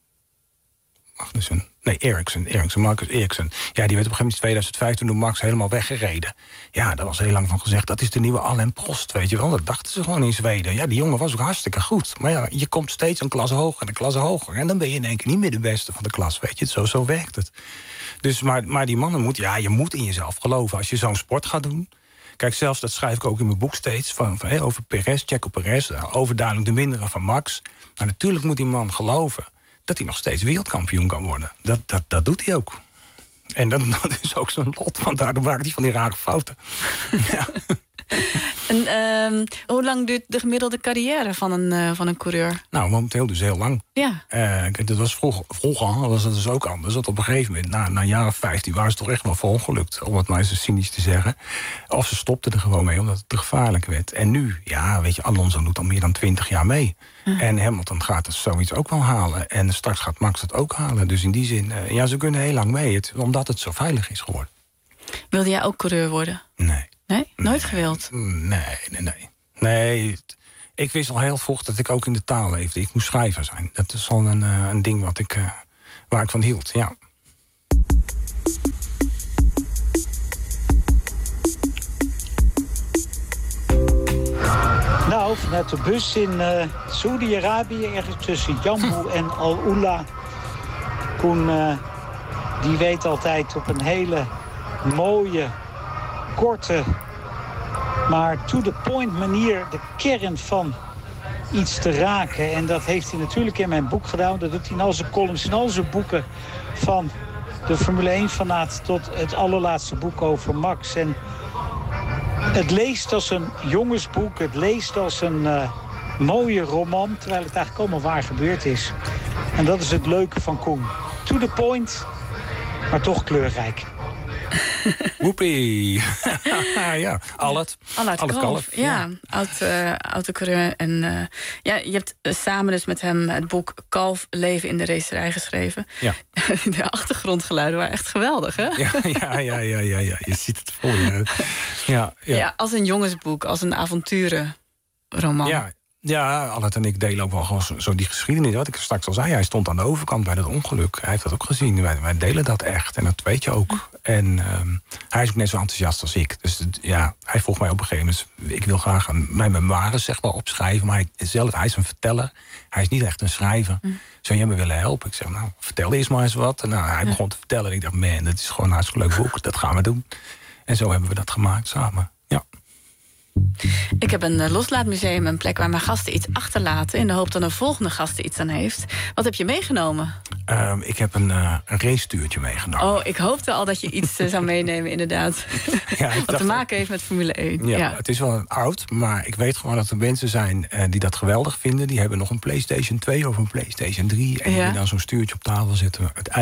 Magnussen, nee, Ericsson, Ericsson, Marcus Ericsson. Ja, die werd op een gegeven moment in tweeduizend vijf toen door Max helemaal weggereden. Ja, daar was heel lang van gezegd, dat is de nieuwe Alain Prost, weet je wel. Dat dachten ze gewoon in Zweden. Ja, die jongen was ook hartstikke goed. Maar ja, je komt steeds een klas hoger en een klas hoger. En dan ben je in één keer niet meer de beste van de klas, weet je. Zo, zo werkt het. Dus, maar, maar die mannen moeten, ja, je moet in jezelf geloven. Als je zo'n sport gaat doen. Kijk, zelfs dat schrijf ik ook in mijn boek steeds. Van, van, hey, over Perez, Checo Perez. Overduidelijk de mindere van Max. Maar natuurlijk moet die man geloven dat hij nog steeds wereldkampioen kan worden. Dat, dat, dat doet hij ook. En dat, dat is ook zo'n lot. Want daardoor maakt hij van die rare fouten. Ja. En, uh, hoe lang duurt de gemiddelde carrière van een, uh, van een coureur? Nou, momenteel dus heel lang. Ja. Uh, dat was vroeger, vroeger was dat dus ook anders. Dat op een gegeven moment, na, na een jaar of vijftien, waren ze toch echt wel verongelukt. Om het maar eens cynisch te zeggen. Of ze stopten er gewoon mee, omdat het te gevaarlijk werd. En nu, ja, weet je, Alonso doet al meer dan twintig jaar mee. Uh. En Hamilton gaat het zoiets ook wel halen. En straks gaat Max het ook halen. Dus in die zin, uh, ja, ze kunnen heel lang mee. Het, omdat het zo veilig is geworden. Wilde jij ook coureur worden? Nee. Nee? Nooit gewild? Nee, nee, nee. Nee, ik wist al heel vroeg dat ik ook in de taal leefde. Ik moest schrijver zijn. Dat is al een, uh, een ding wat ik, uh, waar ik van hield, ja. Nou, vanuit de bus in uh, Saoedi-Arabië, ergens tussen Jammu en Al-Ula. Koen, uh, die weet altijd op een hele mooie, korte, maar to the point manier de kern van iets te raken. En dat heeft hij natuurlijk in mijn boek gedaan. Dat doet hij in al zijn columns, in al zijn boeken. Van de Formule één-fanaat tot het allerlaatste boek over Max. En het leest als een jongensboek. Het leest als een uh, mooie roman. Terwijl het eigenlijk allemaal waar gebeurd is. En dat is het leuke van Koen. To the point, maar toch kleurrijk. Woepie. Ja, Allet. Allet Kalf, Kalf. Ja, ja. Oud, uh, autocoureur. En uh, ja, je hebt uh, samen dus met hem het boek Kalf, Leven in de Racerij geschreven. Ja. De achtergrondgeluiden waren echt geweldig, hè? Ja, ja, ja, ja, ja, ja. Je ziet het voor je. Ja, ja. Ja, als een jongensboek, als een avonturenroman. Ja. Ja, Allet en ik delen ook wel gewoon zo, zo die geschiedenis. Wat ik straks al zei, hij stond aan de overkant bij dat ongeluk. Hij heeft dat ook gezien. Wij, wij delen dat echt. En dat weet je ook. En um, hij is ook net zo enthousiast als ik. Dus ja, hij vroeg mij op een gegeven moment, ik wil graag een, mijn memoires zeg maar opschrijven. Maar hij, zelf, hij is een verteller. Hij is niet echt een schrijver. Mm. Zou jij me willen helpen? Ik zeg, nou, vertel eerst maar eens wat. En nou, hij begon te vertellen. En ik dacht, man, dat is gewoon een hartstikke leuk boek. Dat gaan we doen. En zo hebben we dat gemaakt samen. Ja. Ik heb een loslaatmuseum, een plek waar mijn gasten iets achterlaten in de hoop dat een volgende gast er iets aan heeft. Wat heb je meegenomen? Uh, ik heb een, uh, een racestuurtje meegenomen. Oh, ik hoopte al dat je iets uh, zou meenemen, inderdaad. Ja, wat te maken heeft met Formule één. Ja, ja, het is wel een oud, maar ik weet gewoon dat er mensen zijn uh, die dat geweldig vinden. Die hebben nog een PlayStation twee of een PlayStation drie. En die ja. dan zo'n stuurtje op tafel zetten. Het einde.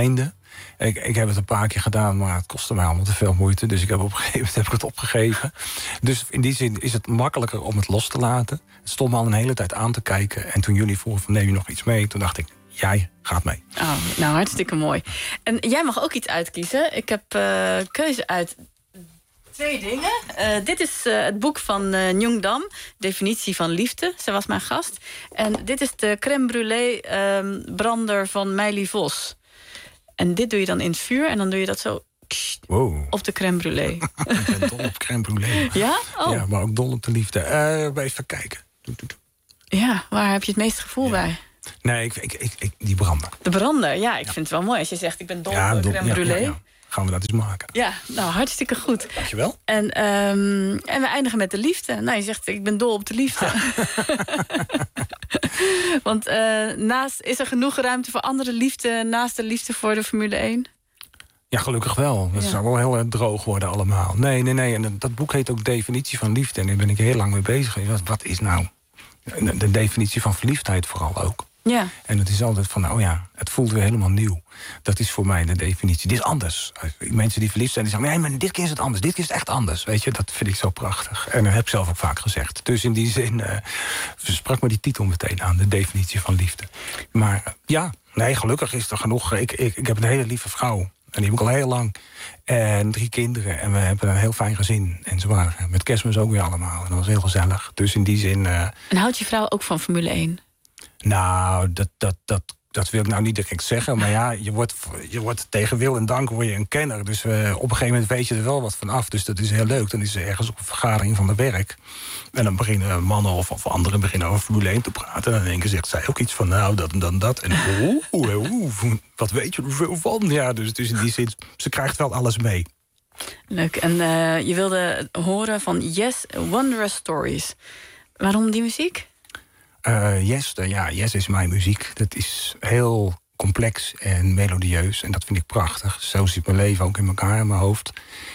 Ik, ik heb het een paar keer gedaan, maar het kostte mij allemaal te veel moeite. Dus ik heb op een gegeven moment heb ik het opgegeven. Dus in die zin is het makkelijker om het los te laten. Het stond me al een hele tijd aan te kijken. En toen jullie vroegen van neem je nog iets mee, toen dacht ik, jij gaat mee. Oh, nou, hartstikke mooi. En jij mag ook iets uitkiezen. Ik heb uh, keuze uit twee dingen. Uh, dit is uh, het boek van uh, Nguyen Dam, Definitie van Liefde. Zij was mijn gast. En dit is de crème brûlée uh, brander van Meili Vos. En dit doe je dan in het vuur en dan doe je dat zo kst, wow. op de crème brûlée. Ik ben dol op crème brûlée. Ja? Oh. Ja, maar ook dol op de liefde. Uh, even kijken. Doe, doe, doe. Ja, waar heb je het meeste gevoel ja. bij? Nee, ik, ik, ik, ik, die brander. De brander, ja, ik ja. vind het wel mooi. Als je zegt, ik ben dol ja, op dol, crème brûlée. Ja, ja, ja. Gaan we dat eens maken. Ja, nou, hartstikke goed. Dankjewel. En, um, en we eindigen met de liefde. Nou, je zegt, ik ben dol op de liefde. Want uh, naast, is er genoeg ruimte voor andere liefde naast de liefde voor de Formule één? Ja, gelukkig wel. Dat ja. zou wel heel erg droog worden allemaal. Nee, nee, nee. En dat boek heet ook Definitie van Liefde. En daar ben ik heel lang mee bezig. Wat, wat is nou de, de definitie van verliefdheid vooral ook? Ja. En het is altijd van, oh ja, het voelt weer helemaal nieuw. Dat is voor mij de definitie. Dit is anders. Mensen die verliefd zijn, die zeggen, nee, maar dit keer is het anders. Dit keer is het echt anders. Weet je, dat vind ik zo prachtig. En dat heb ik zelf ook vaak gezegd. Dus in die zin uh, sprak me die titel meteen aan, de definitie van liefde. Maar uh, ja, nee, gelukkig is er genoeg. Ik, ik, ik heb een hele lieve vrouw. En die heb ik al heel lang. En drie kinderen. En we hebben een heel fijn gezin. En ze waren met Kerstmis ook weer allemaal. En dat was heel gezellig. Dus in die zin... Uh, en houdt je vrouw ook van Formule één? Nou, dat, dat, dat, dat wil ik nou niet direct zeggen. Maar ja, je wordt, je wordt tegen wil en dank word je een kenner. Dus uh, op een gegeven moment weet je er wel wat van af. Dus dat is heel leuk. Dan is er ergens op een vergadering van het werk. En dan beginnen mannen of, of anderen beginnen over Formule één te praten. En in één keer zegt zij ook iets van nou, dat en dan dat. En oeh, oeh, oeh, wat weet je er veel van? Ja, dus, dus in die zin, ze krijgt wel alles mee. Leuk. En uh, je wilde horen van Yes, Wondrous Stories. Waarom die muziek? Uh, yes, uh, ja, Yes is mijn muziek. Dat is heel complex en melodieus. En dat vind ik prachtig. Zo zit mijn leven ook in elkaar in mijn hoofd.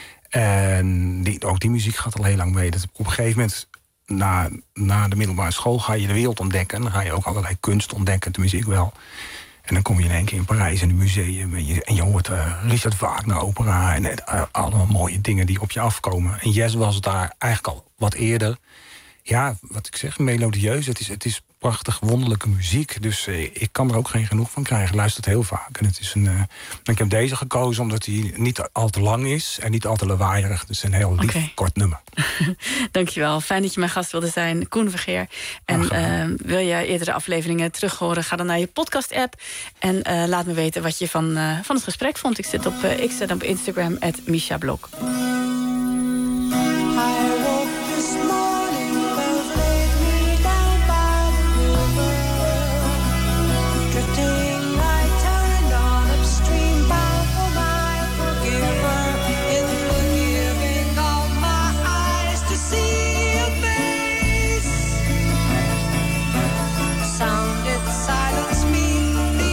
En die, ook die muziek gaat al heel lang mee. Dat op een gegeven moment, na, na de middelbare school, ga je de wereld ontdekken. Dan ga je ook allerlei kunst ontdekken, tenminste ik wel. En dan kom je in één keer in Parijs in het museum. En je, en je hoort uh, Richard Wagner opera. En uh, allemaal mooie dingen die op je afkomen. En Yes was daar eigenlijk al wat eerder. Ja, wat ik zeg, melodieus. Het is, het is prachtig, wonderlijke muziek. Dus eh, ik kan er ook geen genoeg van krijgen. Ik luister het heel vaak. En het is een, uh, ik heb deze gekozen omdat hij niet al te lang is en niet al te lawaaierig. Dus een heel lief, okay. kort nummer. Dankjewel. Fijn dat je mijn gast wilde zijn, Koen Vergeer. En uh, wil je eerdere afleveringen terughoren, ga dan naar je podcast-app. En uh, laat me weten wat je van, uh, van het gesprek vond. Ik zit op, uh, ik zit op Instagram, at Misha Blok.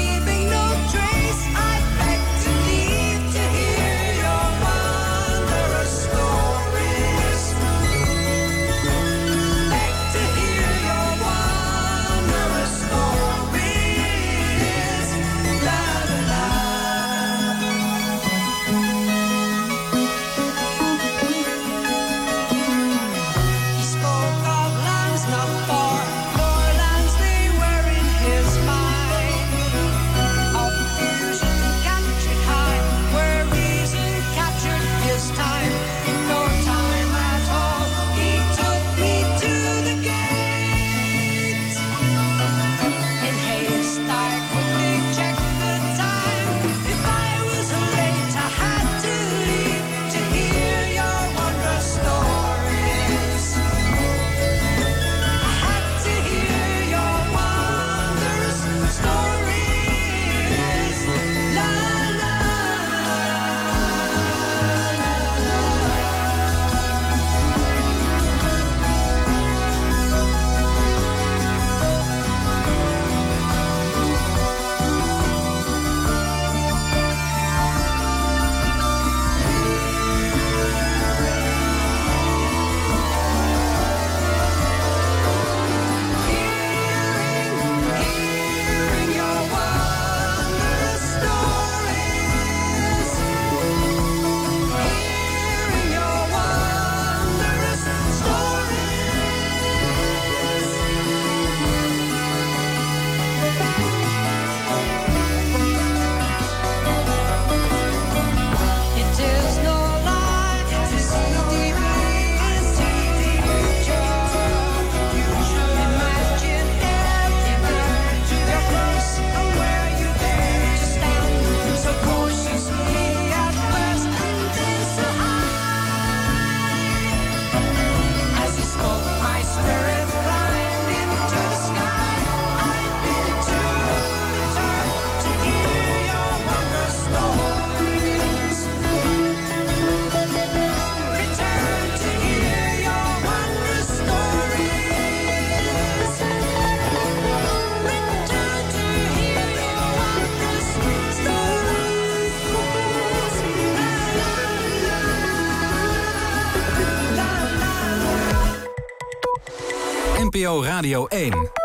Trace, I beg to leave to hear your wondrous N P O Radio één.